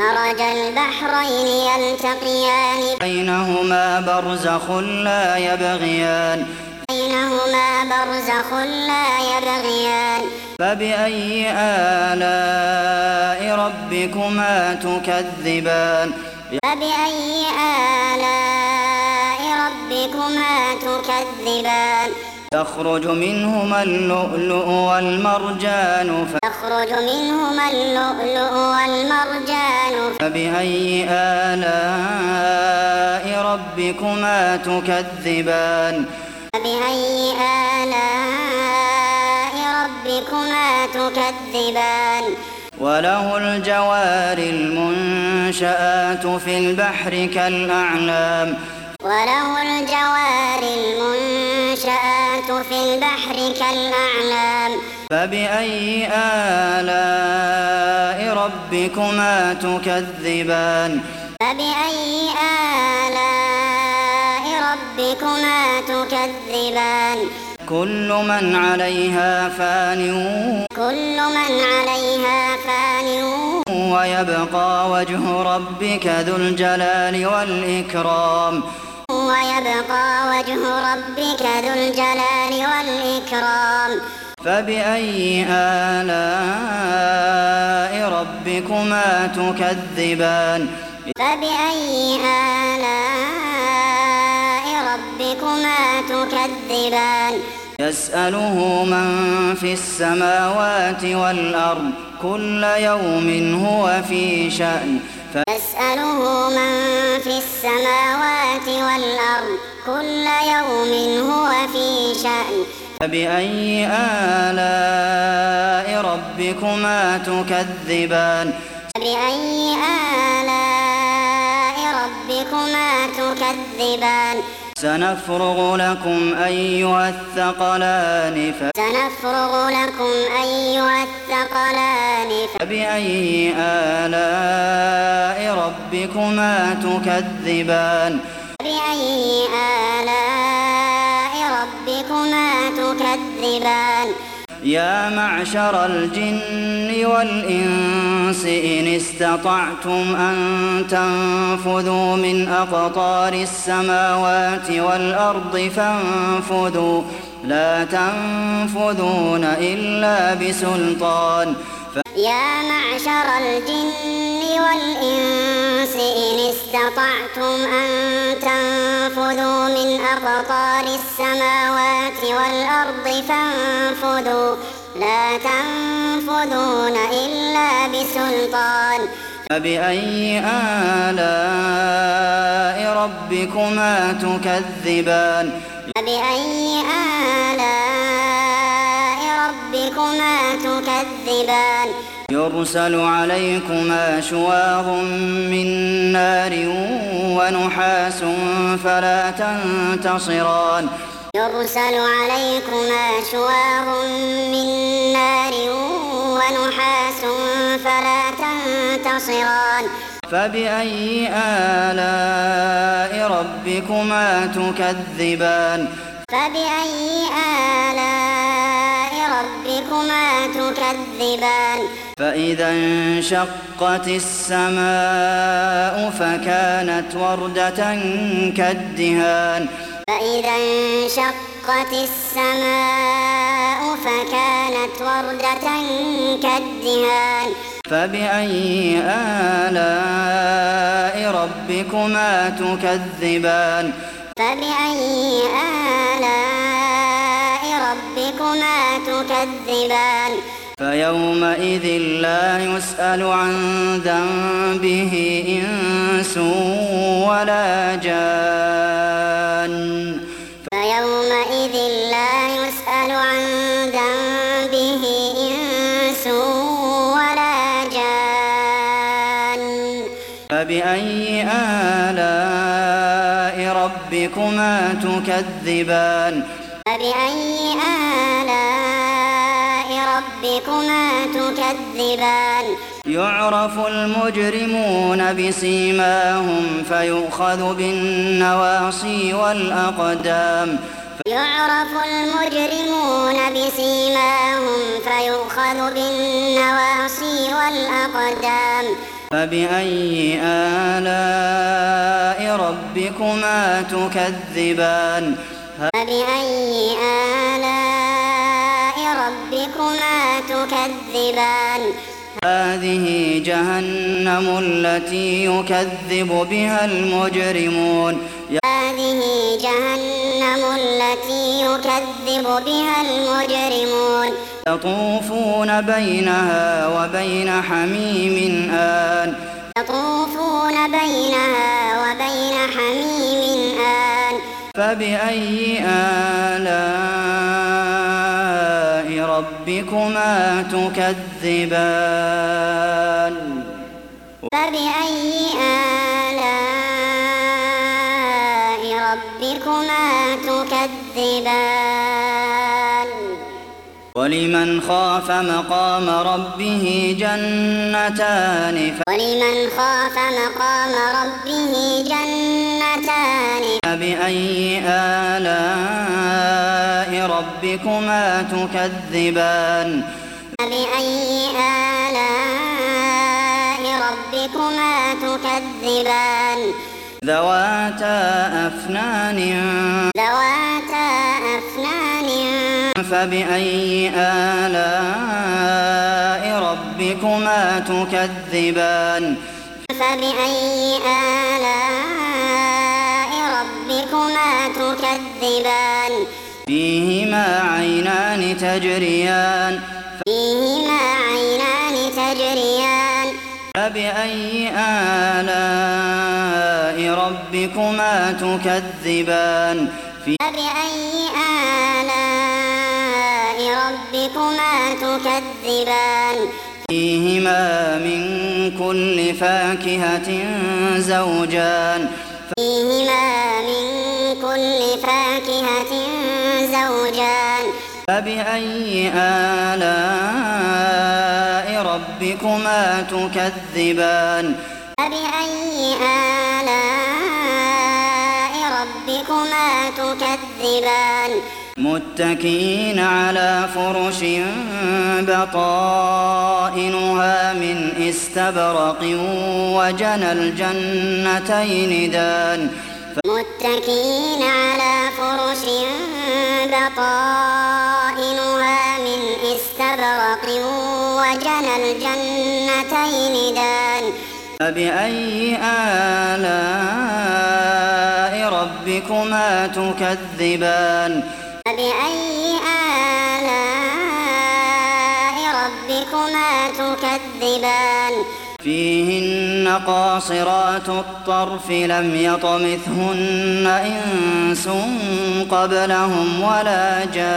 بينهما برزخ لا يبغيان فبأي آلاء ربكما تكذبان يخرج منهما اللؤلؤ والمرجان فبأي آلاء ربكما تكذبان وله الجوار المنشآت في البحر كالأعلام فبأي آلاء ربكما تكذبان كل من عليها فان ويبقى وجه ربك ذو الجلال والإكرام ويبقى وجه ربك ذو الجلال والإكرام فبأي آلاء ربكما تكذبان فبأي آلاء ربكما تكذبان يسأله من في السماوات والأرض كل يوم هو في شأن يسأله من في السماوات والأرض كل يوم هو في شأن فبأي آلاء ربكما تكذبان فبأي آلاء ربكما تكذبان سنفرغ لكم أيها الثقلان فبأي آلاء ربكما تكذبان فبأي آلاء ربكما تكذبان يا معشر الجن والإنس إن استطعتم أن تنفذوا من أقطار السماوات والأرض فانفذوا لا تنفذون إلا بسلطان يا معشر الجن والإنس إن استطعتم أن تنفذوا من أقطار السماوات والأرض فانفذوا لا تنفذون إلا بسلطان فبأي آلاء ربكما تكذبان فبأي آلاء ربكما تكذبان يرسل عليكما شواظ من نار ونحاس فلا تنتصران يرسل عليكما شواظ من نار ونحاس فلا تنتصران فبأي آلاء ربكما تكذبان فبأي آلاء ربكما تكذبان فإذا انشقت السماء فكانت وردة كالدهان فإذا انشقت السماء فكانت وردة كالدهان فبأي آلاء ربكما تكذبان فبأي آلاء ربكما تكذبان فيومئذ لا يسأل عن ذنبه إنس ولا جان فيومئذ لا يسأل عن ذنبه إنس ولا جان فبأي آلاء ربكما تكذبان فبأي آلاء ربكما تكذبان يعرف المجرمون بسيماهم فيؤخذ بالنواصي والأقدام يعرف المجرمون بسيماهم فيؤخذ بالنواصي والأقدام فبأي آلاء ربكما تكذبان فبأي آلاء ربكما تكذبان هذه جهنم التي يكذب بها المجرمون هذه جهنم التي يكذب بها المجرمون يطوفون بينها وبين حميم آن يطوفون بينها وبين حميم آن فبأي آلاء ربكما تكذبان فبأي آلاء ربكما تكذبان ولمن خاف مقام ربه جنتان ولمن خاف مقام ربه جنتان فبأي آلاء ربكما تكذبان فبأي آلاء ربكما تكذبان ذواتا أفنان فبأي آلاء ربكما تكذبان فيهما عينان تجريان فبأي آلاء ربكما تكذبان فيهما من كل فاكهة زوجان فبأي آلاء ربكما تكذبان متكئين على فرش بطائنها من استبرق وجنى الجنتين دان متكئين على فرش بطائنها من استبرق وجنى الجنتين دان فبأي آلاء ربكما تكذبان فيهن قاصرات الطرف لم يطمثهن إنس قبلهم ولا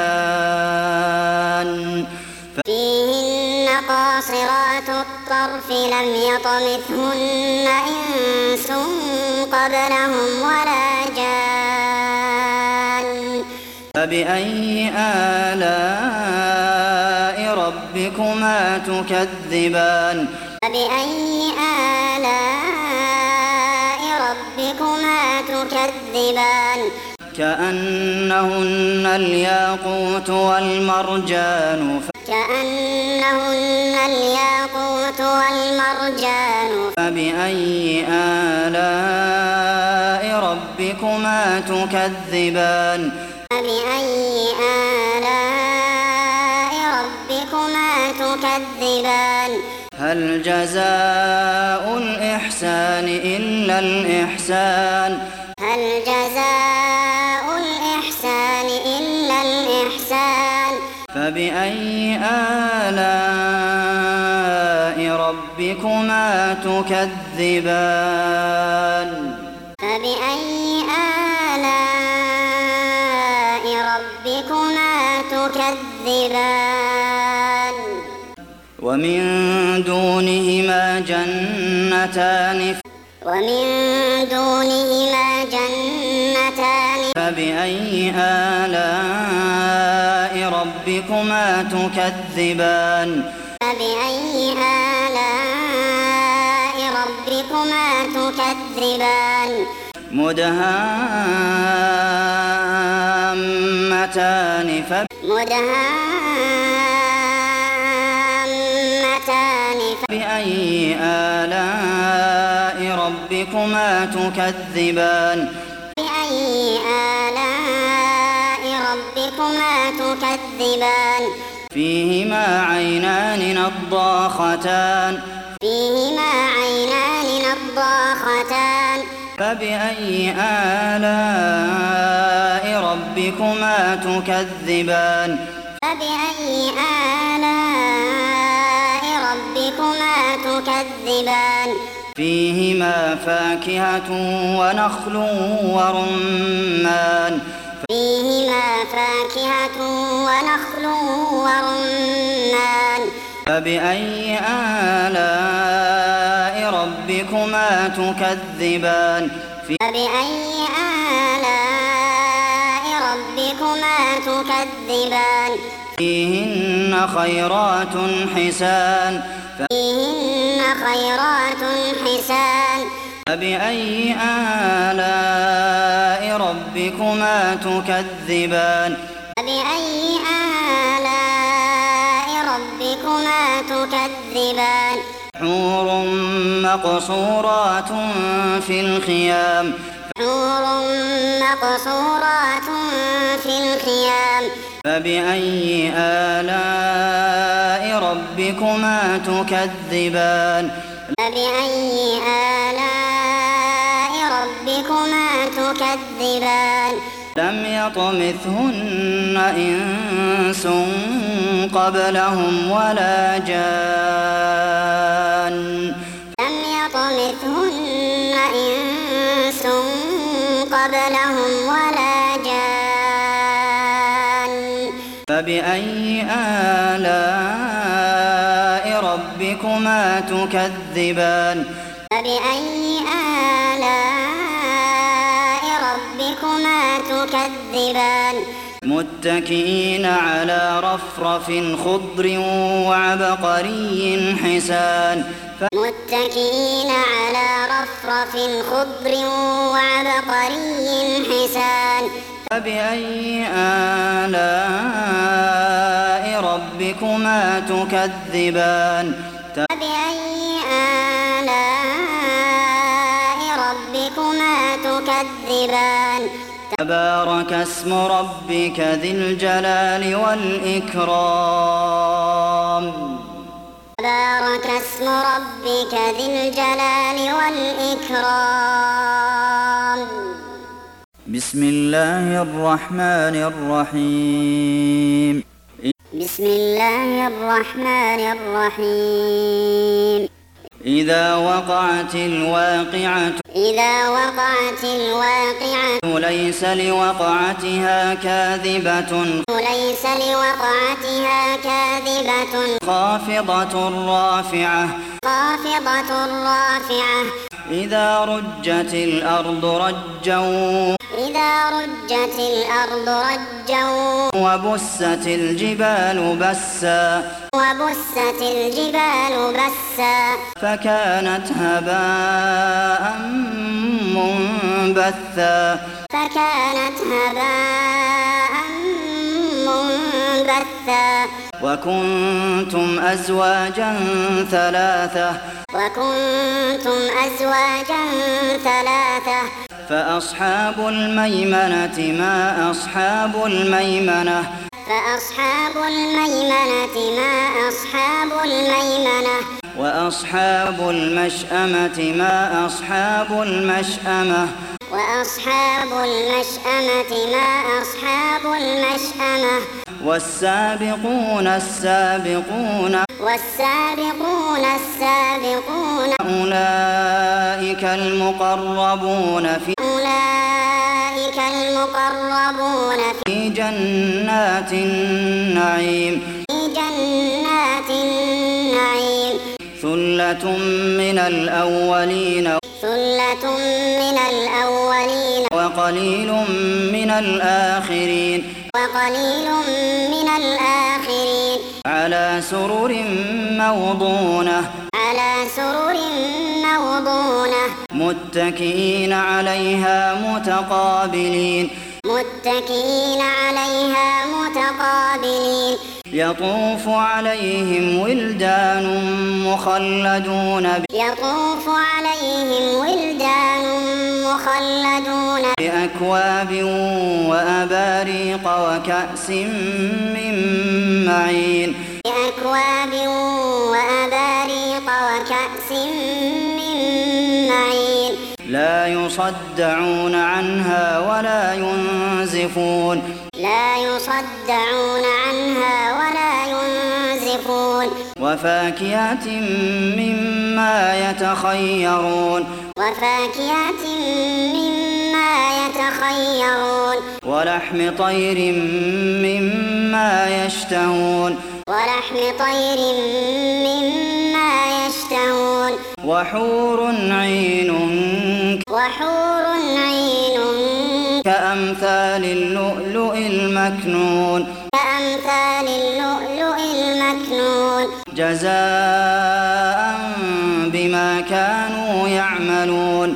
جان فيهن قاصرات الطرف لم يطمثهن إنس قبلهم ولا جان فبأي آلاء ربكما تكذبان كأنهن الياقوت والمرجان فبأي آلاء ربكما تكذبان هل جزاء الإحسان إلا الإحسان فبأي آلاء ربكما تكذبان ومن دونهما جنتان فبأي آلاء ربكما تكذبان مدهامتان فبأي آلاء ربكما تكذبان فيهما عينان نضاختان فبأي آلاء ربكما تكذبان فيهما فاكهة ونخل ورمان فبأي آلاء ربكما تكذبان فيهن خيرات حسان فبأي آلاء ربكما تكذبان حور مقصورات في الخيام حور مقصورات في الخيام فبأي آلاء ربكما تكذبان فبأي آلاء ربكما تكذبان لم يطمثهن إنس قبلهم ولا جان لم يطمثهن إنس قبلهم ولا جان فبأي آلاء ربكما تكذبان فبأي آلاء ربكما تكذبان متكئين على رفرف خضر وعبقري حسان متكئين على رفرف خضر وعبقري حسان فبأي آلاء ربكما تكذبان فبأي آلاء ربكما تكذبان تبارك اسم ربك ذي الجلال والإكرام تبارك اسم ربك ذي الجلال والإكرام بسم الله الرحمن الرحيم بسم الله الرحمن الرحيم إذا وقعت الواقعة إذا وقعت الواقعة ليس لوقعتها كاذبة ليس لوقعتها كاذبة خافضة رافعة خافضة رافعة إذا رجت الأرض رجا إذا رجت الأرض رجا وبست الجبال بسا وبست الجبال بسا فكانت هباء منبثا فكانت هباء منبثا وكنتم أزواجا ثلاثة وكنتم أزواجا ثلاثة فأصحاب الميمنة ما أصحاب الميمنة فأصحاب الميمنة ما أصحاب الميمنة وأصحاب المشأمة ما أصحاب المشأمة وأصحاب المشأمة ما أصحاب المشأمة والسابقون السابقون والسابقون السابقون أولئك المقربون أولئك المقربون في جنات النعيم في جنات النعيم ثلة من الأولين ثلة من الأولين وقليل من الآخرين وقليل من الآخرين على سرر موضونة على سرر موضونة متكئين عليها متقابلين متكئين عليها متقابلين يطوف عليهم ولدان مخلدون يطوف عليهم ولدان مخلدون بأكواب وأباريق وكأس من معين بأكواب وأباريق وكأس من معين لا يصدعون عنها ولا ينزفون لا يصدعون عنها ولا ينزفون وفاكهة مما يتخيرون وفاكهة مما يتخيرون ولحم طير مما يشتهون ولحم طير مما يشتهون وحور عين وحور عين كأمثال اللؤلؤ المكنون كأمثال اللؤلؤ المكنون جزاء بما كانوا يعملون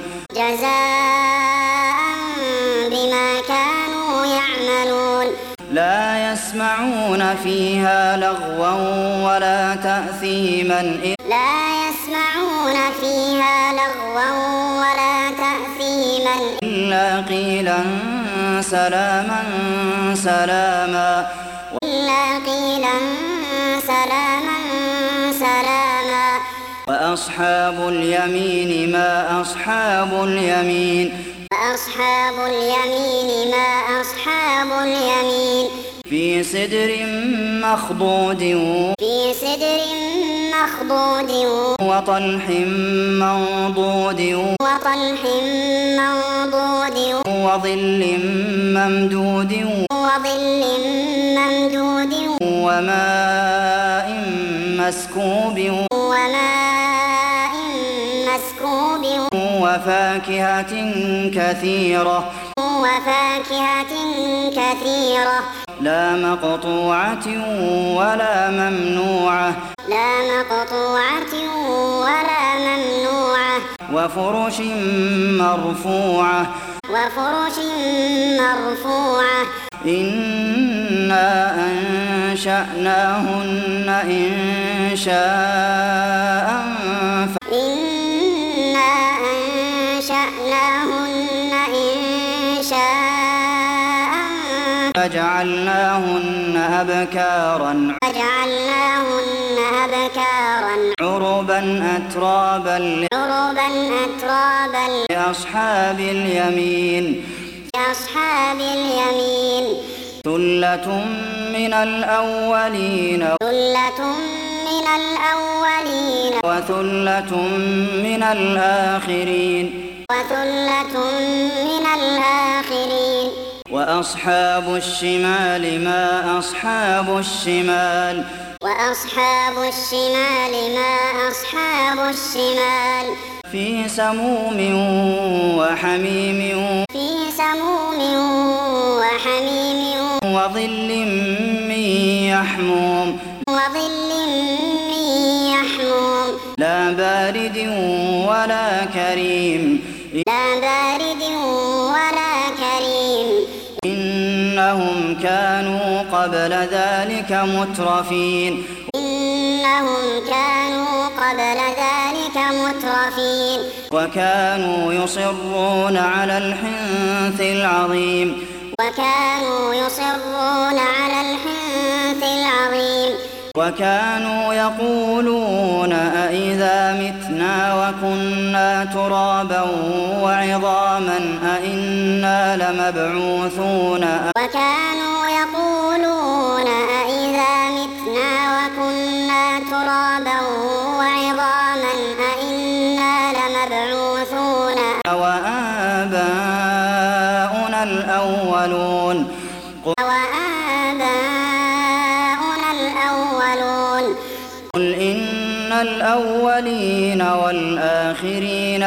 جزاء بما كانوا يعملون لا يسمعون فيها لغوا ولا تأثيما لا يسمعون فيها لغوا ولا تأثيما إلا قيلا سلاما سلاما إلا قيلا سلاما سلاما وأصحاب اليمين ما أصحاب اليمين وأصحاب اليمين ما أصحاب اليمين في سدر مخضود في سدر مخضود وطلح منضود وطلح منضود وظل ممدود وظل ممدود وماء مسكوب وماء مسكوب وفاكهة كثيرة لا مقطوعة ولا ممنوعة لا مقطوعة ولا ممنوعة وفرش مرفوعة إنا أنشأناهن إنشاء إنا أنشأناهن إنشاء فجعلناهن أبكارا عربا أترابا لأصحاب اليمين ثلة من الأولين وثلة من الآخرين وأصحاب الشمال ما أصحاب الشمال في سموم وحميم وظل من يحموم لا بارد ولا كريم إنهم كانوا قبل ذلك مترفين وكانوا يصرون على الحنث العظيم وكانوا يقولون أئذا متنا وكنا ترابا وعظاما أئنا لمبعوثون وكانوا يقولون أئذا متنا وكنا ترابا وعظاما أئنا لمبعوثون وآباؤنا الأولون قل إن الأولين والآخرين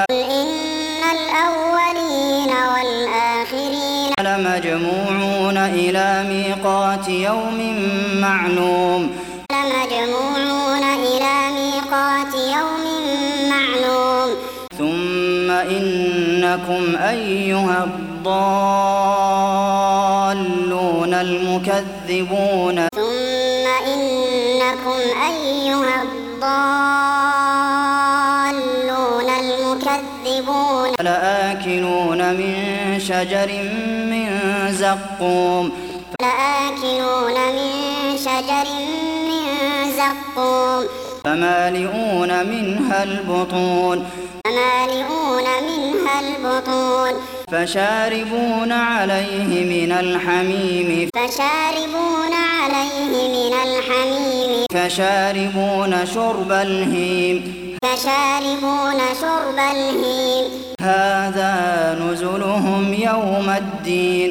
لمجموعون إلى ميقات يوم معلوم ثم إنكم أيها الضالون المكذبون لآكلون من شجر من زقوم فمالئون منها البطون فشاربون عليه من الحميم فشاربون شرب الهيم هذا نزلهم يوم الدين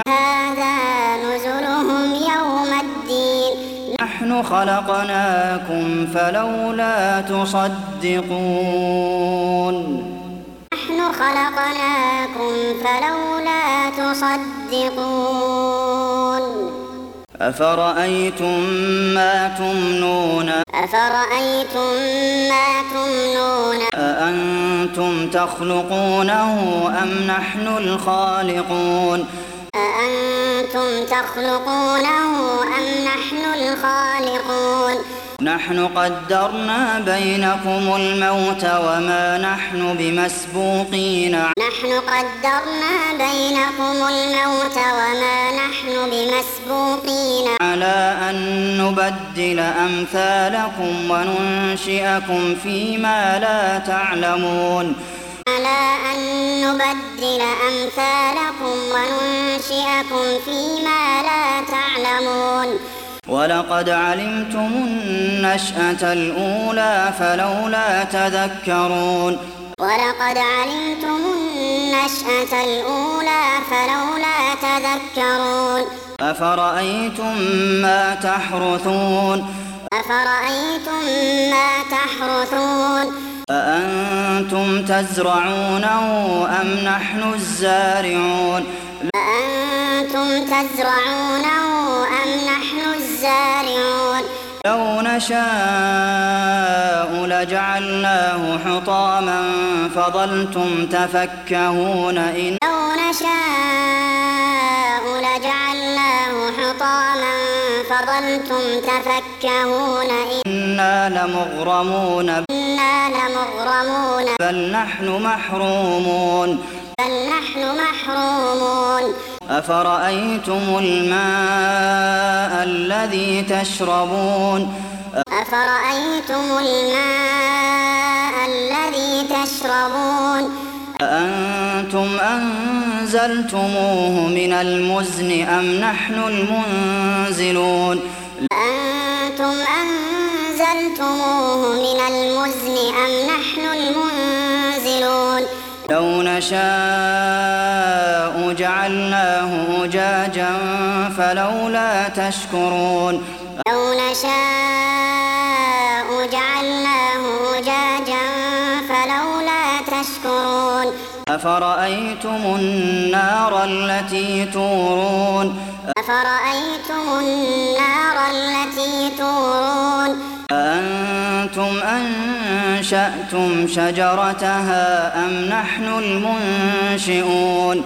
نحن خلقناكم فلولا تصدقون أفرأيتم ما تمنون أأنتم تخلقونه أم نحن الخالقون أأنتم تخلقونه أم نحن الخالقون نحن قدرنا بينكم الموت وما نحن بمسبوقين على أن نبدل أمثالكم وننشئكم فيما لا تعلمون ولقد علمتم النشأة الأولى فلولا تذكرون أفرأيتم ما تحرثون أأنتم تزرعونه أم نحن الزارعون لو نشاء لجعلناه حطاما فظلتم تفكهون إنا لمغرمون بل نحن محرومون أفرأيتم الماء الذي تشربون أأنتم أنزلتموه من المزن أم نحن المنزلون لو نشاء جعلناه أجاجا فلولا تشكرون أفرأيتم النار التي تورون أأنتم أنشأتم شجرتها أم نحن المنشئون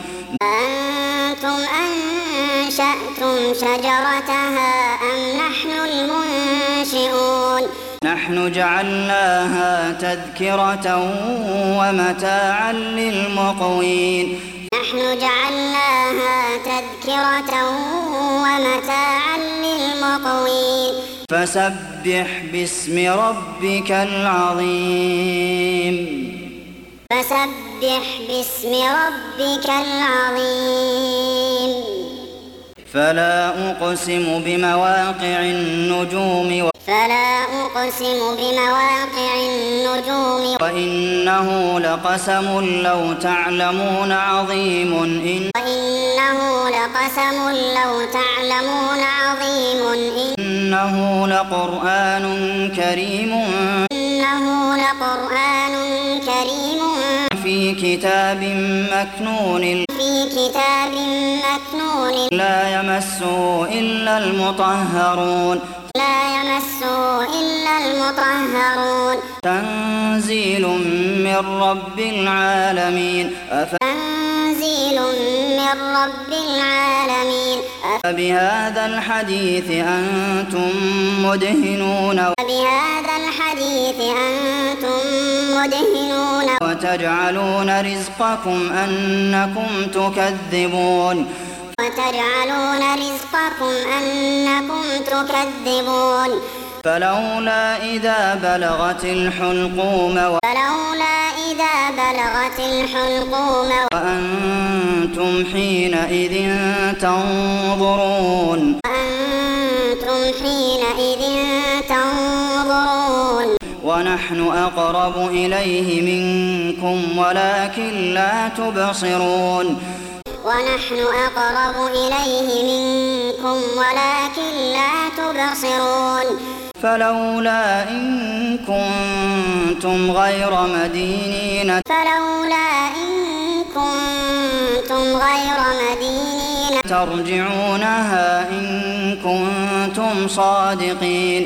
نحن جعلناها تذكرة ومتاعا للمقوين فسبح باسم ربك العظيم فلا أقسم بمواقع النجوم وإنه لقسم لو تعلمون عظيم إنه لقرآن كريم في كتاب مكنون لا يمسه إلا المطهرون تنزيل من رب العالمين أفبهذا الحديث أنتم مدهنون وتجعلون رزقكم أنكم تكذبون فلولا إذا بلغت الحلقوم وأنتم حينئذ تنظرون ونحن أقرب إليه منكم ولكن لا تبصرون فلولا إن كنتم غير مدينين ترجعونها إن كنتم صادقين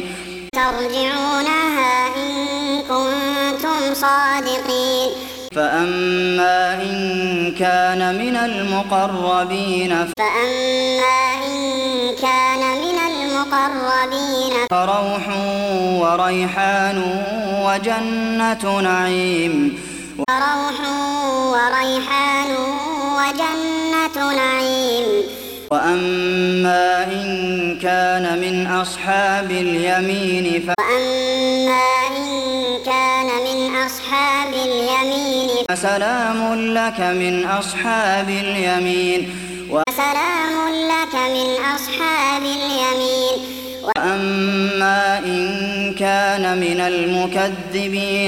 فأما إن كان من المقربين وأما إن كان من المقربين فروح وريحان وجنة نعيم فروح وريحان وجنة نعيم وأما إن كان من أصحاب اليمين وأما إن كان من أصحاب اليمين فسلام لك من أصحاب اليمين وسلام لك من أصحاب اليمين وأما إن كان من المكذبين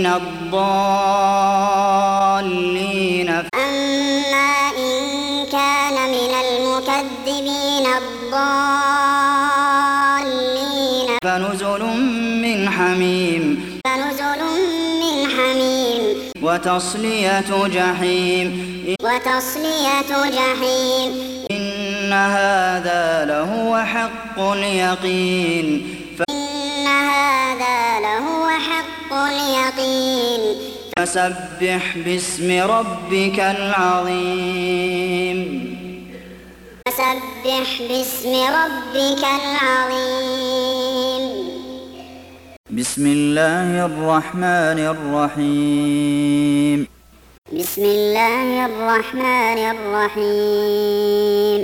الضالين أما إن كان من المكذبين الضالين فنزل من حميم وتصلية جحيم إن هذا لهو حق اليقين فسبح باسم ربك العظيم بسم الله الرحمن الرحيم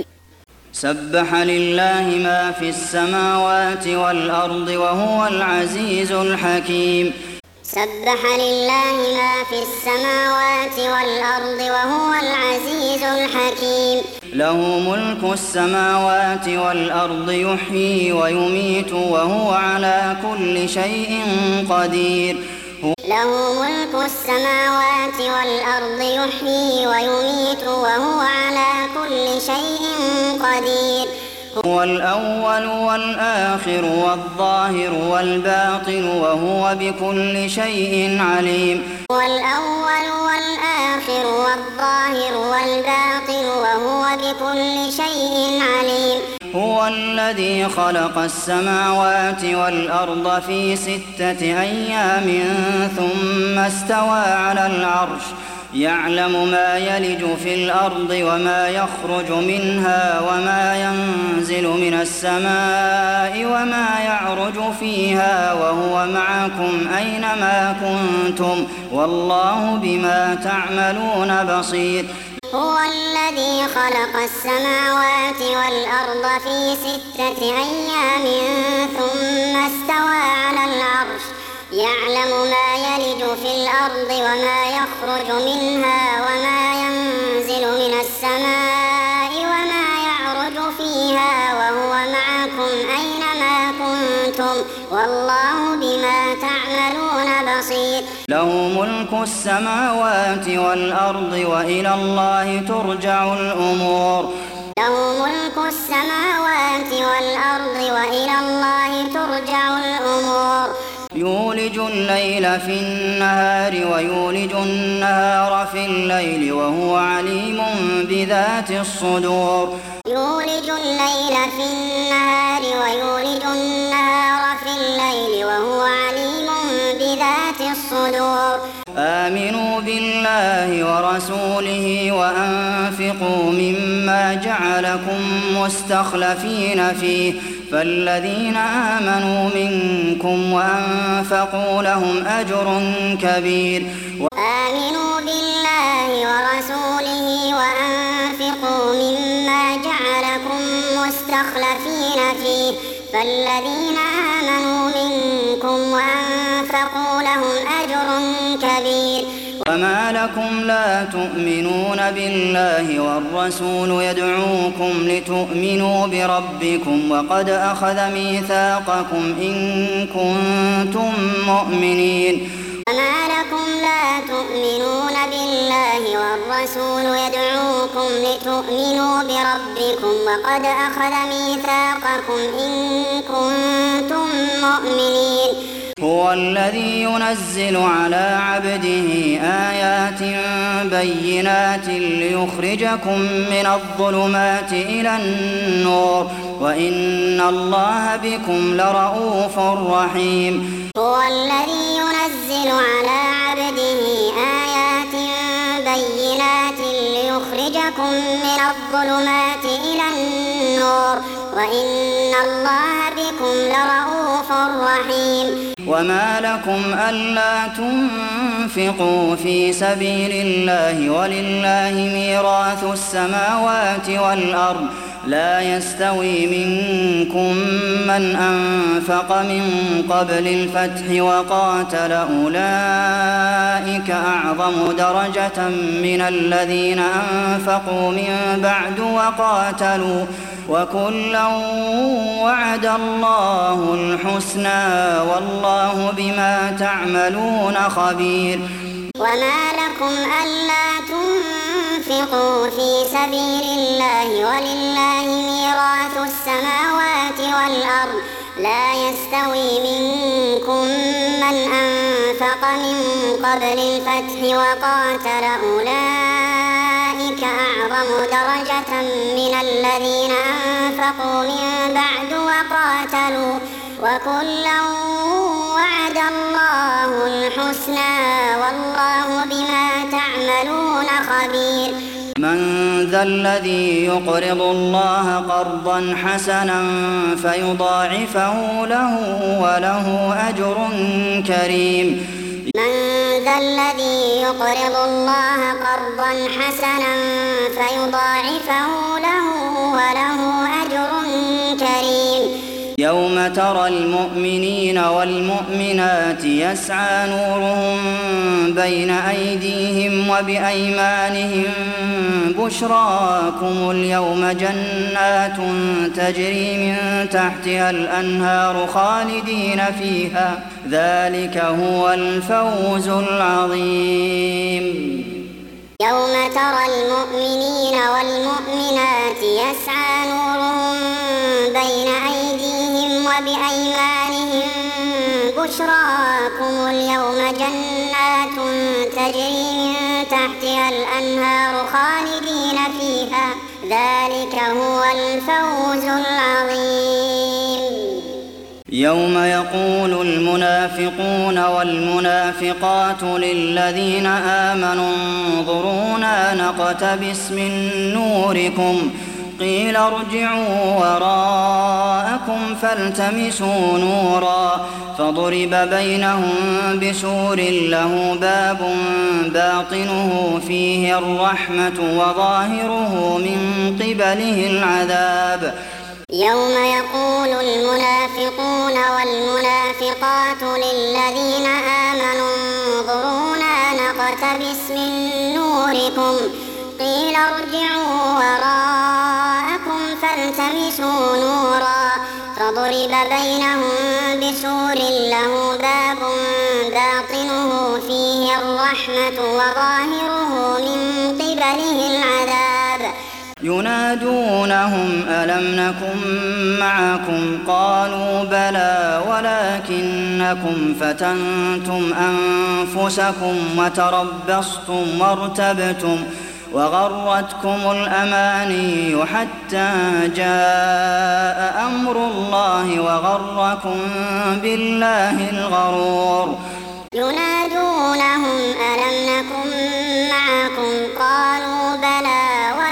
سبح لله ما في السماوات والأرض وهو العزيز الحكيم سبح لله ما في السماوات والأرض وهو العزيز الحكيم له ملك السماوات والأرض يحيي ويميت وهو على كل شيء قدير له ملك السماوات والأرض يحيي ويميت وهو على كل شيء قدير هو الأول والآخر والظاهر والباطن وهو بكل شيء عليم هو الأول والآخر والظاهر والباطن وهو بكل شيء عليم هو الذي خلق السماوات والأرض في 6 أيام ثم استوى على العرش يعلم ما يلج في الأرض وما يخرج منها وما ينزل من السماء وما يعرج فيها وهو معكم أينما كنتم والله بما تعملون بصير هو الذي خلق السماوات والأرض في 6 أيام ثم استوى على العرش يعلم ما يلج في الأرض وما يخرج منها وما ينزل من السماء وما يعرج فيها وهو معكم أينما كنتم والله بما تعملون بصير له ملك السماوات والأرض وإلى الله ترجع الأمور له ملك السماوات والأرض وإلى الله ترجع الأمور يولج الليل في النهار ويولج النهار في الليل وهو عليم بذات الصدور يولج الليل في النهار ويولج النهار في الليل وهو عليم بذات الصدور آمنوا بالله ورسوله وأنفقوا مما جعلكم مستخلفين فيه فالذين آمنوا منكم وأنفقوا لهم أجر كبير آمنوا بالله ورسوله وأنفقوا مما جعلكم مستخلفين فيه فالذين آمنوا منكم وأنفقوا لهم أجر كبير وما لكم لا تؤمنون بالله والرسول يدعوكم لتؤمنوا بربكم وقد أخذ ميثاقكم إن كنتم مؤمنين وما لكم لا تؤمنون بالله والرسول يدعوكم لتؤمنوا بربكم وقد أخذ ميثاقكم إن كنتم مؤمنين هو الذي ينزل على عبده آيات بينات ليخرجكم من الظلمات إلى النور وإن الله بكم لرءوف رحيم هو الذي ينزل على عبده آيات بينات ليخرجكم من الظلمات إلى النور النور وإن الله بكم لرءوف رحيم وما لكم ألا تنفقوا في سبيل الله ولله ميراث السماوات والأرض لا يستوي منكم من أنفق من قبل الفتح وقاتل أولئك أعظم درجة من الذين أنفقوا من بعد وقاتلوا وكلا وعد الله الحسنى والله بما تعملون خبير وما لكم ألا تنفقوا في سبيل الله ولله ميراث السماوات والأرض لا يستوي منكم من أنفق من قبل الفتح وقاتل أولئك أعظم درجة من الذين أنفقوا من بعد وقاتلوا وكلا وعد الله الحسنى والله بما تعملون خبير من ذا الذي يقرض الله قرضا حسنا فيضاعفه له وله أجر كريم من ذا الذي يقرض الله قرضا حسنا فيضاعفه له وله أجر كريم يوم ترى المؤمنين والمؤمنات يسعى نورهم بين أيديهم وبأيمانهم بشراكم اليوم جنات تجري من تحتها الأنهار خالدين فيها ذلك هو الفوز العظيم يوم ترى المؤمنين والمؤمنات يسعى نورهم بين أيديهم وبأيمانهم بشراكم اليوم جنات تجري من تحتها الأنهار خالدين فيها ذلك هو الفوز العظيم يوم يقول المنافقون والمنافقات للذين آمنوا انظرونا نقتبس من نوركم قيل ارجعوا وراءكم فالتمسوا نورا فضرب بينهم بسور له باب باطنه فيه الرحمة وظاهره من قبله العذاب يوم يقول المنافقون والمنافقات للذين آمنوا انظرونا نقتبس من نوركم قيل ارجعوا وراءكم فالتمسوا نورا فضرب بينهم بسور له باب باطنه فيه الرحمة وظاهره من قبله العذاب ينادونهم ألم نكن معكم قالوا بلى ولكنكم فتنتم أنفسكم وتربصتم وارتبتم وغرتكم الأماني حتى جاء أمر الله وغركم بالله الغرور ينادونهم ألم نكن معكم قالوا بلى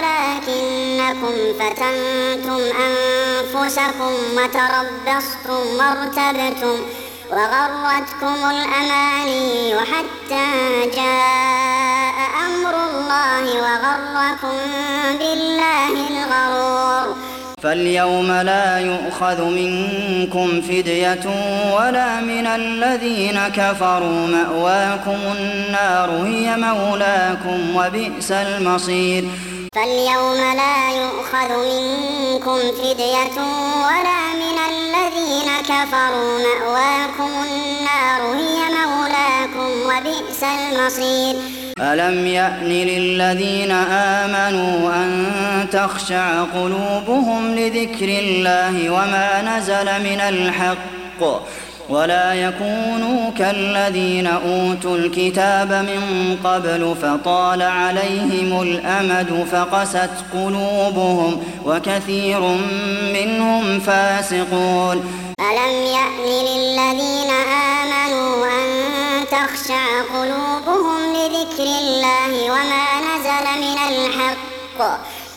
ولكنكم فتنتم أنفسكم وتربصتم وارتبتم وغرتكم الأماني حتى جاء أمر الله وغركم بالله الغرور فاليوم لا يؤخذ منكم فدية ولا من الذين كفروا مأواكم النار هي مولاكم وبئس المصير فاليوم لا يؤخذ منكم فدية ولا من الذين كفروا مأواكم النار هي مولاكم وبئس المصير ألم يأن للذين آمنوا أن تخشع قلوبهم لذكر الله وما نزل من الحق ولا يكونوا كالذين أوتوا الكتاب من قبل فطال عليهم الأمد فقست قلوبهم وكثير منهم فاسقون ألم يأن للذين آمنوا أن تخشع قلوبهم لذكر الله وما نزل من الحق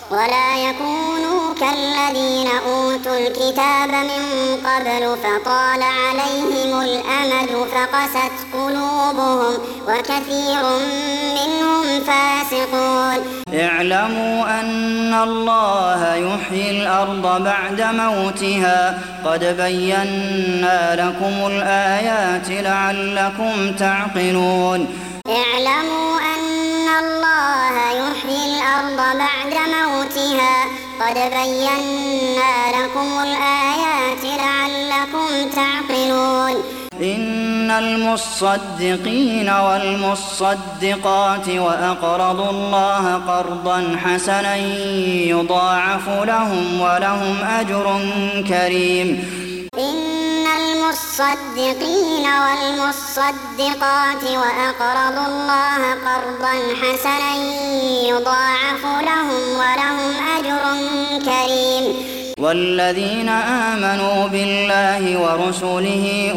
ولا يكونوا كالذين أوتوا الكتاب من قبل فطال عليهم الأمد فقست قلوبهم وكثير منهم فاسقون. اعلموا أن الله يحيي الأرض بعد موتها قد بينا لكم الآيات لعلكم تعقلون. اعلموا أن الله يحيي الأرض بعد موتها قد بينا لكم الآيات لعلكم تعقلون. إن المصدقين والمصدقات وأقرضوا الله قرضا حسنا يضاعف لهم ولهم أجر كريم. إن المصدقين والمصدقات وأقرضوا الله قرضا حسنا يضاعف لهم ولهم أجر كريم. والذين آمنوا بالله ورسله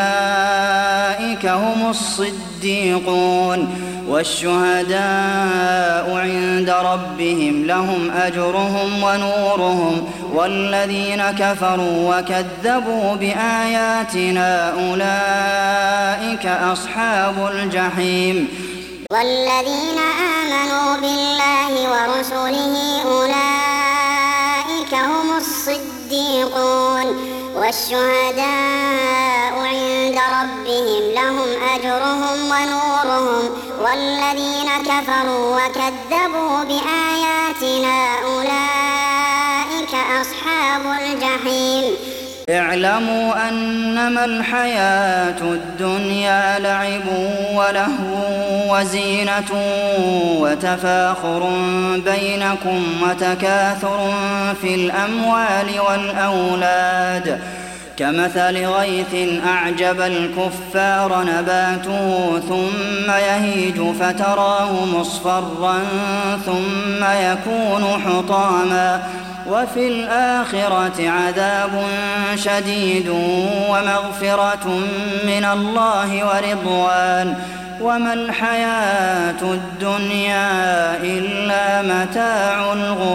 أولئك هم الصديقون والشهداء عند ربهم لهم أجرهم ونورهم. والذين كفروا وكذبوا بآياتنا أولئك أصحاب الجحيم. والذين آمنوا بالله ورسله أولئك هم الصديقون والشهداء عند ربهم لهم أجرهم ونورهم. والذين كفروا وكذبوا بآياتنا أولئك أصحاب الجحيم. اعلموا أنما الحياة الدنيا لعب ولهو وزينة وتفاخر بينكم وتكاثر في الأموال والأولاد كمثل غيث أعجب الكفار نباته ثم يهيج فتراه مصفرا ثم يكون حطاما وفي الآخرة عذاب شديد ومغفرة من الله ورضوان وما الحياة الدنيا إلا متاع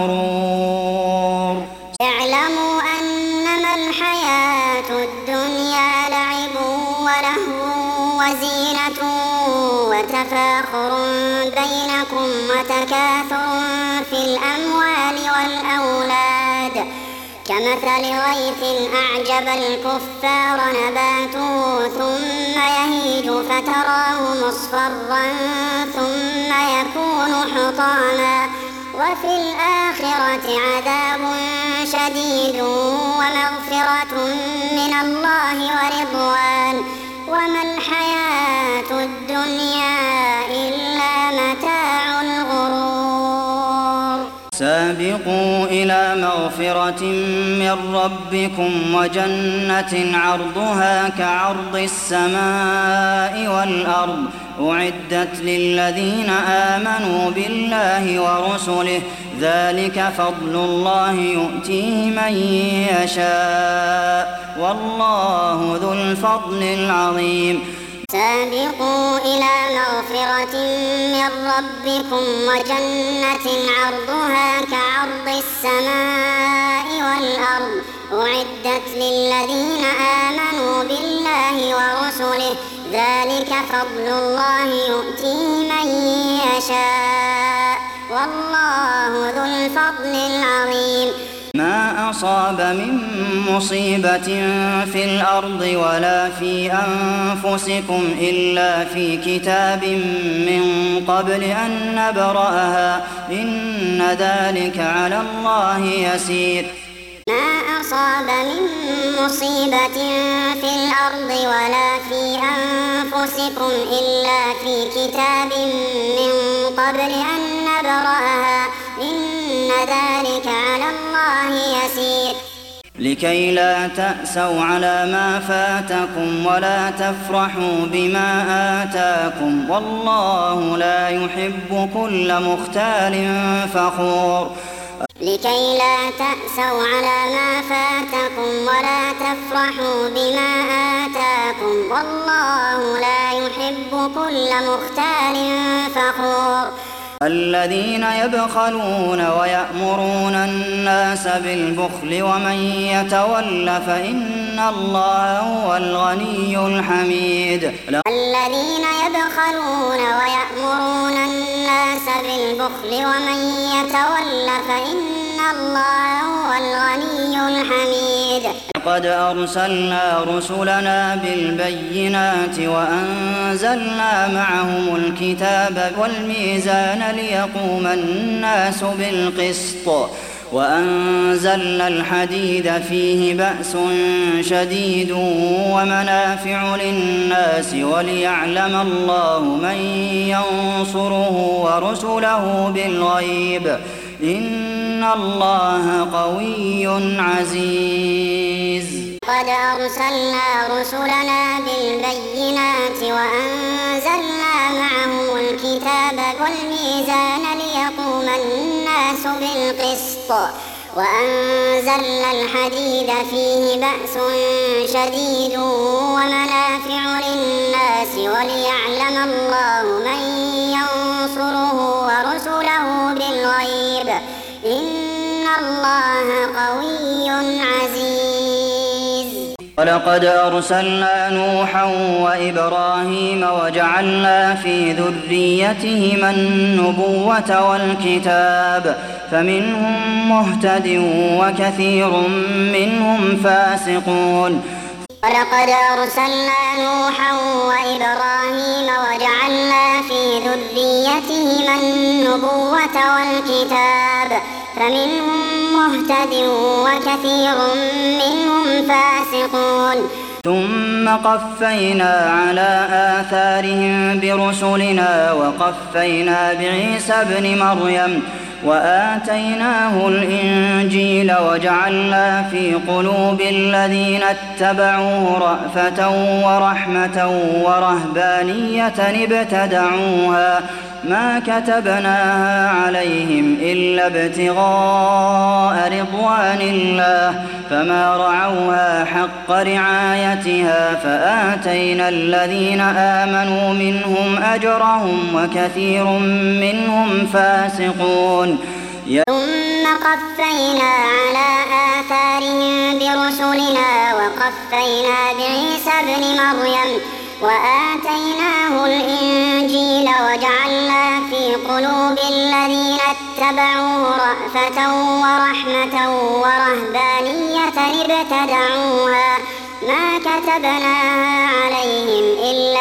الغرور. اعلموا أنما الحياة الدنيا لعب ولهو وزينة وتفاخر بينكم وتكاثر في الأموال والأولاد كمثل غيث أعجب الكفار نباته ثم يهيج فتراه مصفرا ثم يكون حطاما وفي الآخرة عذاب شديد ومغفرة من الله ورضوان وما الحياة الدنيا إلا متاع الغرور. سابقوا إلى مغفرة من ربكم وجنة عرضها كعرض السماء والأرض أعدت للذين آمنوا بالله ورسله ذلك فضل الله يؤتيه من يشاء والله ذو الفضل العظيم. سابقوا إلى مغفرة من ربكم وجنة عرضها كعرض السماء والأرض أعدت للذين آمنوا بالله ورسله ذلك فضل الله يؤتيه من يشاء والله ذو الفضل العظيم. ما أصاب من مصيبة في الأرض ولا في أنفسكم إلا في كتاب من قبل أن نبرأها إن ذلك على الله يسير. ما أصاب من مصيبة في الأرض ولا في أنفسكم إلا في كتاب من قبل أن نبرأها إن ذلك على الله يسير. لكي لا تأسوا على ما فاتكم ولا تفرحوا بما آتاكم والله لا يحب كل مختال فخور. لكي لا تأسوا على ما فاتكم ولا تفرحوا بما آتاكم والله لا يحب كل مختال فخور. الذين يبخلون ويأمرون الناس بالبخل ومن يتول فإن الله هو الغني الحميد. الذين يبخلون ويأمرون الناس بالبخل ومن يتول فإن الله هو الغني الحميد. لقد أرسلنا رسلنا بالبينات وأنزلنا معهم الكتاب والميزان ليقوم الناس بالقسط وأنزلنا الحديد فيه بأس شديد ومنافع للناس وليعلم الله من ينصره ورسله بالغيب إن الله قوي عزيز. قد أرسلنا رسلنا بالبينات وأنزلنا معهم الكتاب والميزان ليقوم الناس بالقسط وأنزلنا الحديد فيه بأس شديد ومنافع للناس وليعلم الله من ينصره ورسله بالغيب إن الله قوي عزيز. ولقد أرسلنا نوحا وإبراهيم وجعلنا في ذريتهما النبوة والكتاب فمنهم مهتد وكثير منهم فاسقون. ولقد أرسلنا نوحا وإبراهيم وجعلنا في ذريتهما النبوة والكتاب فمنهم مهتد وكثير منهم فاسقون. ثم قفينا على آثارهم برسلنا وقفينا بعيسى ابن مريم وآتيناه الإنجيل وجعلنا في قلوب الذين اتبعوه رأفة ورحمة ورهبانية ابتدعوها ما كتبناها عليهم إلا ابتغاء رضوان الله فما رعوها حق رعايتها فآتينا الذين آمنوا منهم أجرهم وكثير منهم فاسقون. ثم قفينا على آثارهم برسلنا وقفينا بعيسى ابن مريم وآتيناه الإنجيل وجعلنا في قلوب الذين اتبعوه رأفة ورحمة ورهبانية ابتدعوها ما كتبناها عليهم إلا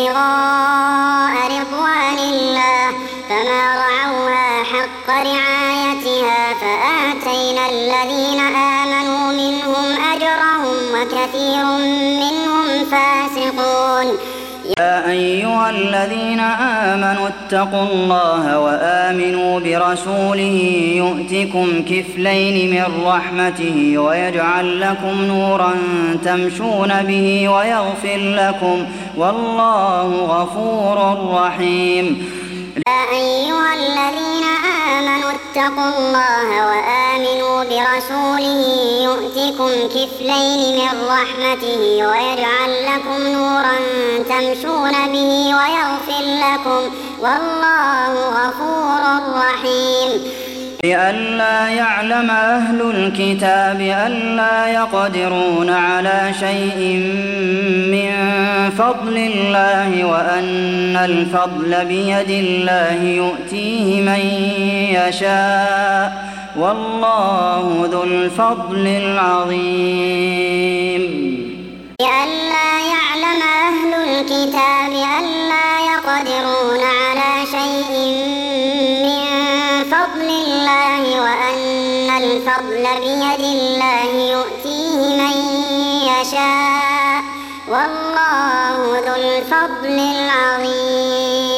ابتغاء رضوان الله فما رعوها حق رعايتها فآتينا الذين آمنوا منهم أجرهم وكثير منهم فاسقون. يا أيها الذين آمنوا اتقوا الله وآمنوا برسوله يؤتكم كفلين من رحمته ويجعل لكم نورا تمشون به ويغفر لكم والله غفور رحيم. يا أيها الذين آمنوا اتقوا الله وآمنوا برسوله يؤتكم كفلين من رحمته ويجعل لكم نورا تمشون به ويغفر لكم والله غفور رحيم. لئلا يعلم أهل الكتاب ألا يقدرون على شيء من فضل الله وأن الفضل بيد الله يؤتيه من يشاء والله ذو الفضل العظيم. لئلا يعلم أهل الكتاب ألا يقدرون على شيء من فضل الله وأن الفضل بيد الله يؤتيه من يشاء والله ذو الفضل العظيم.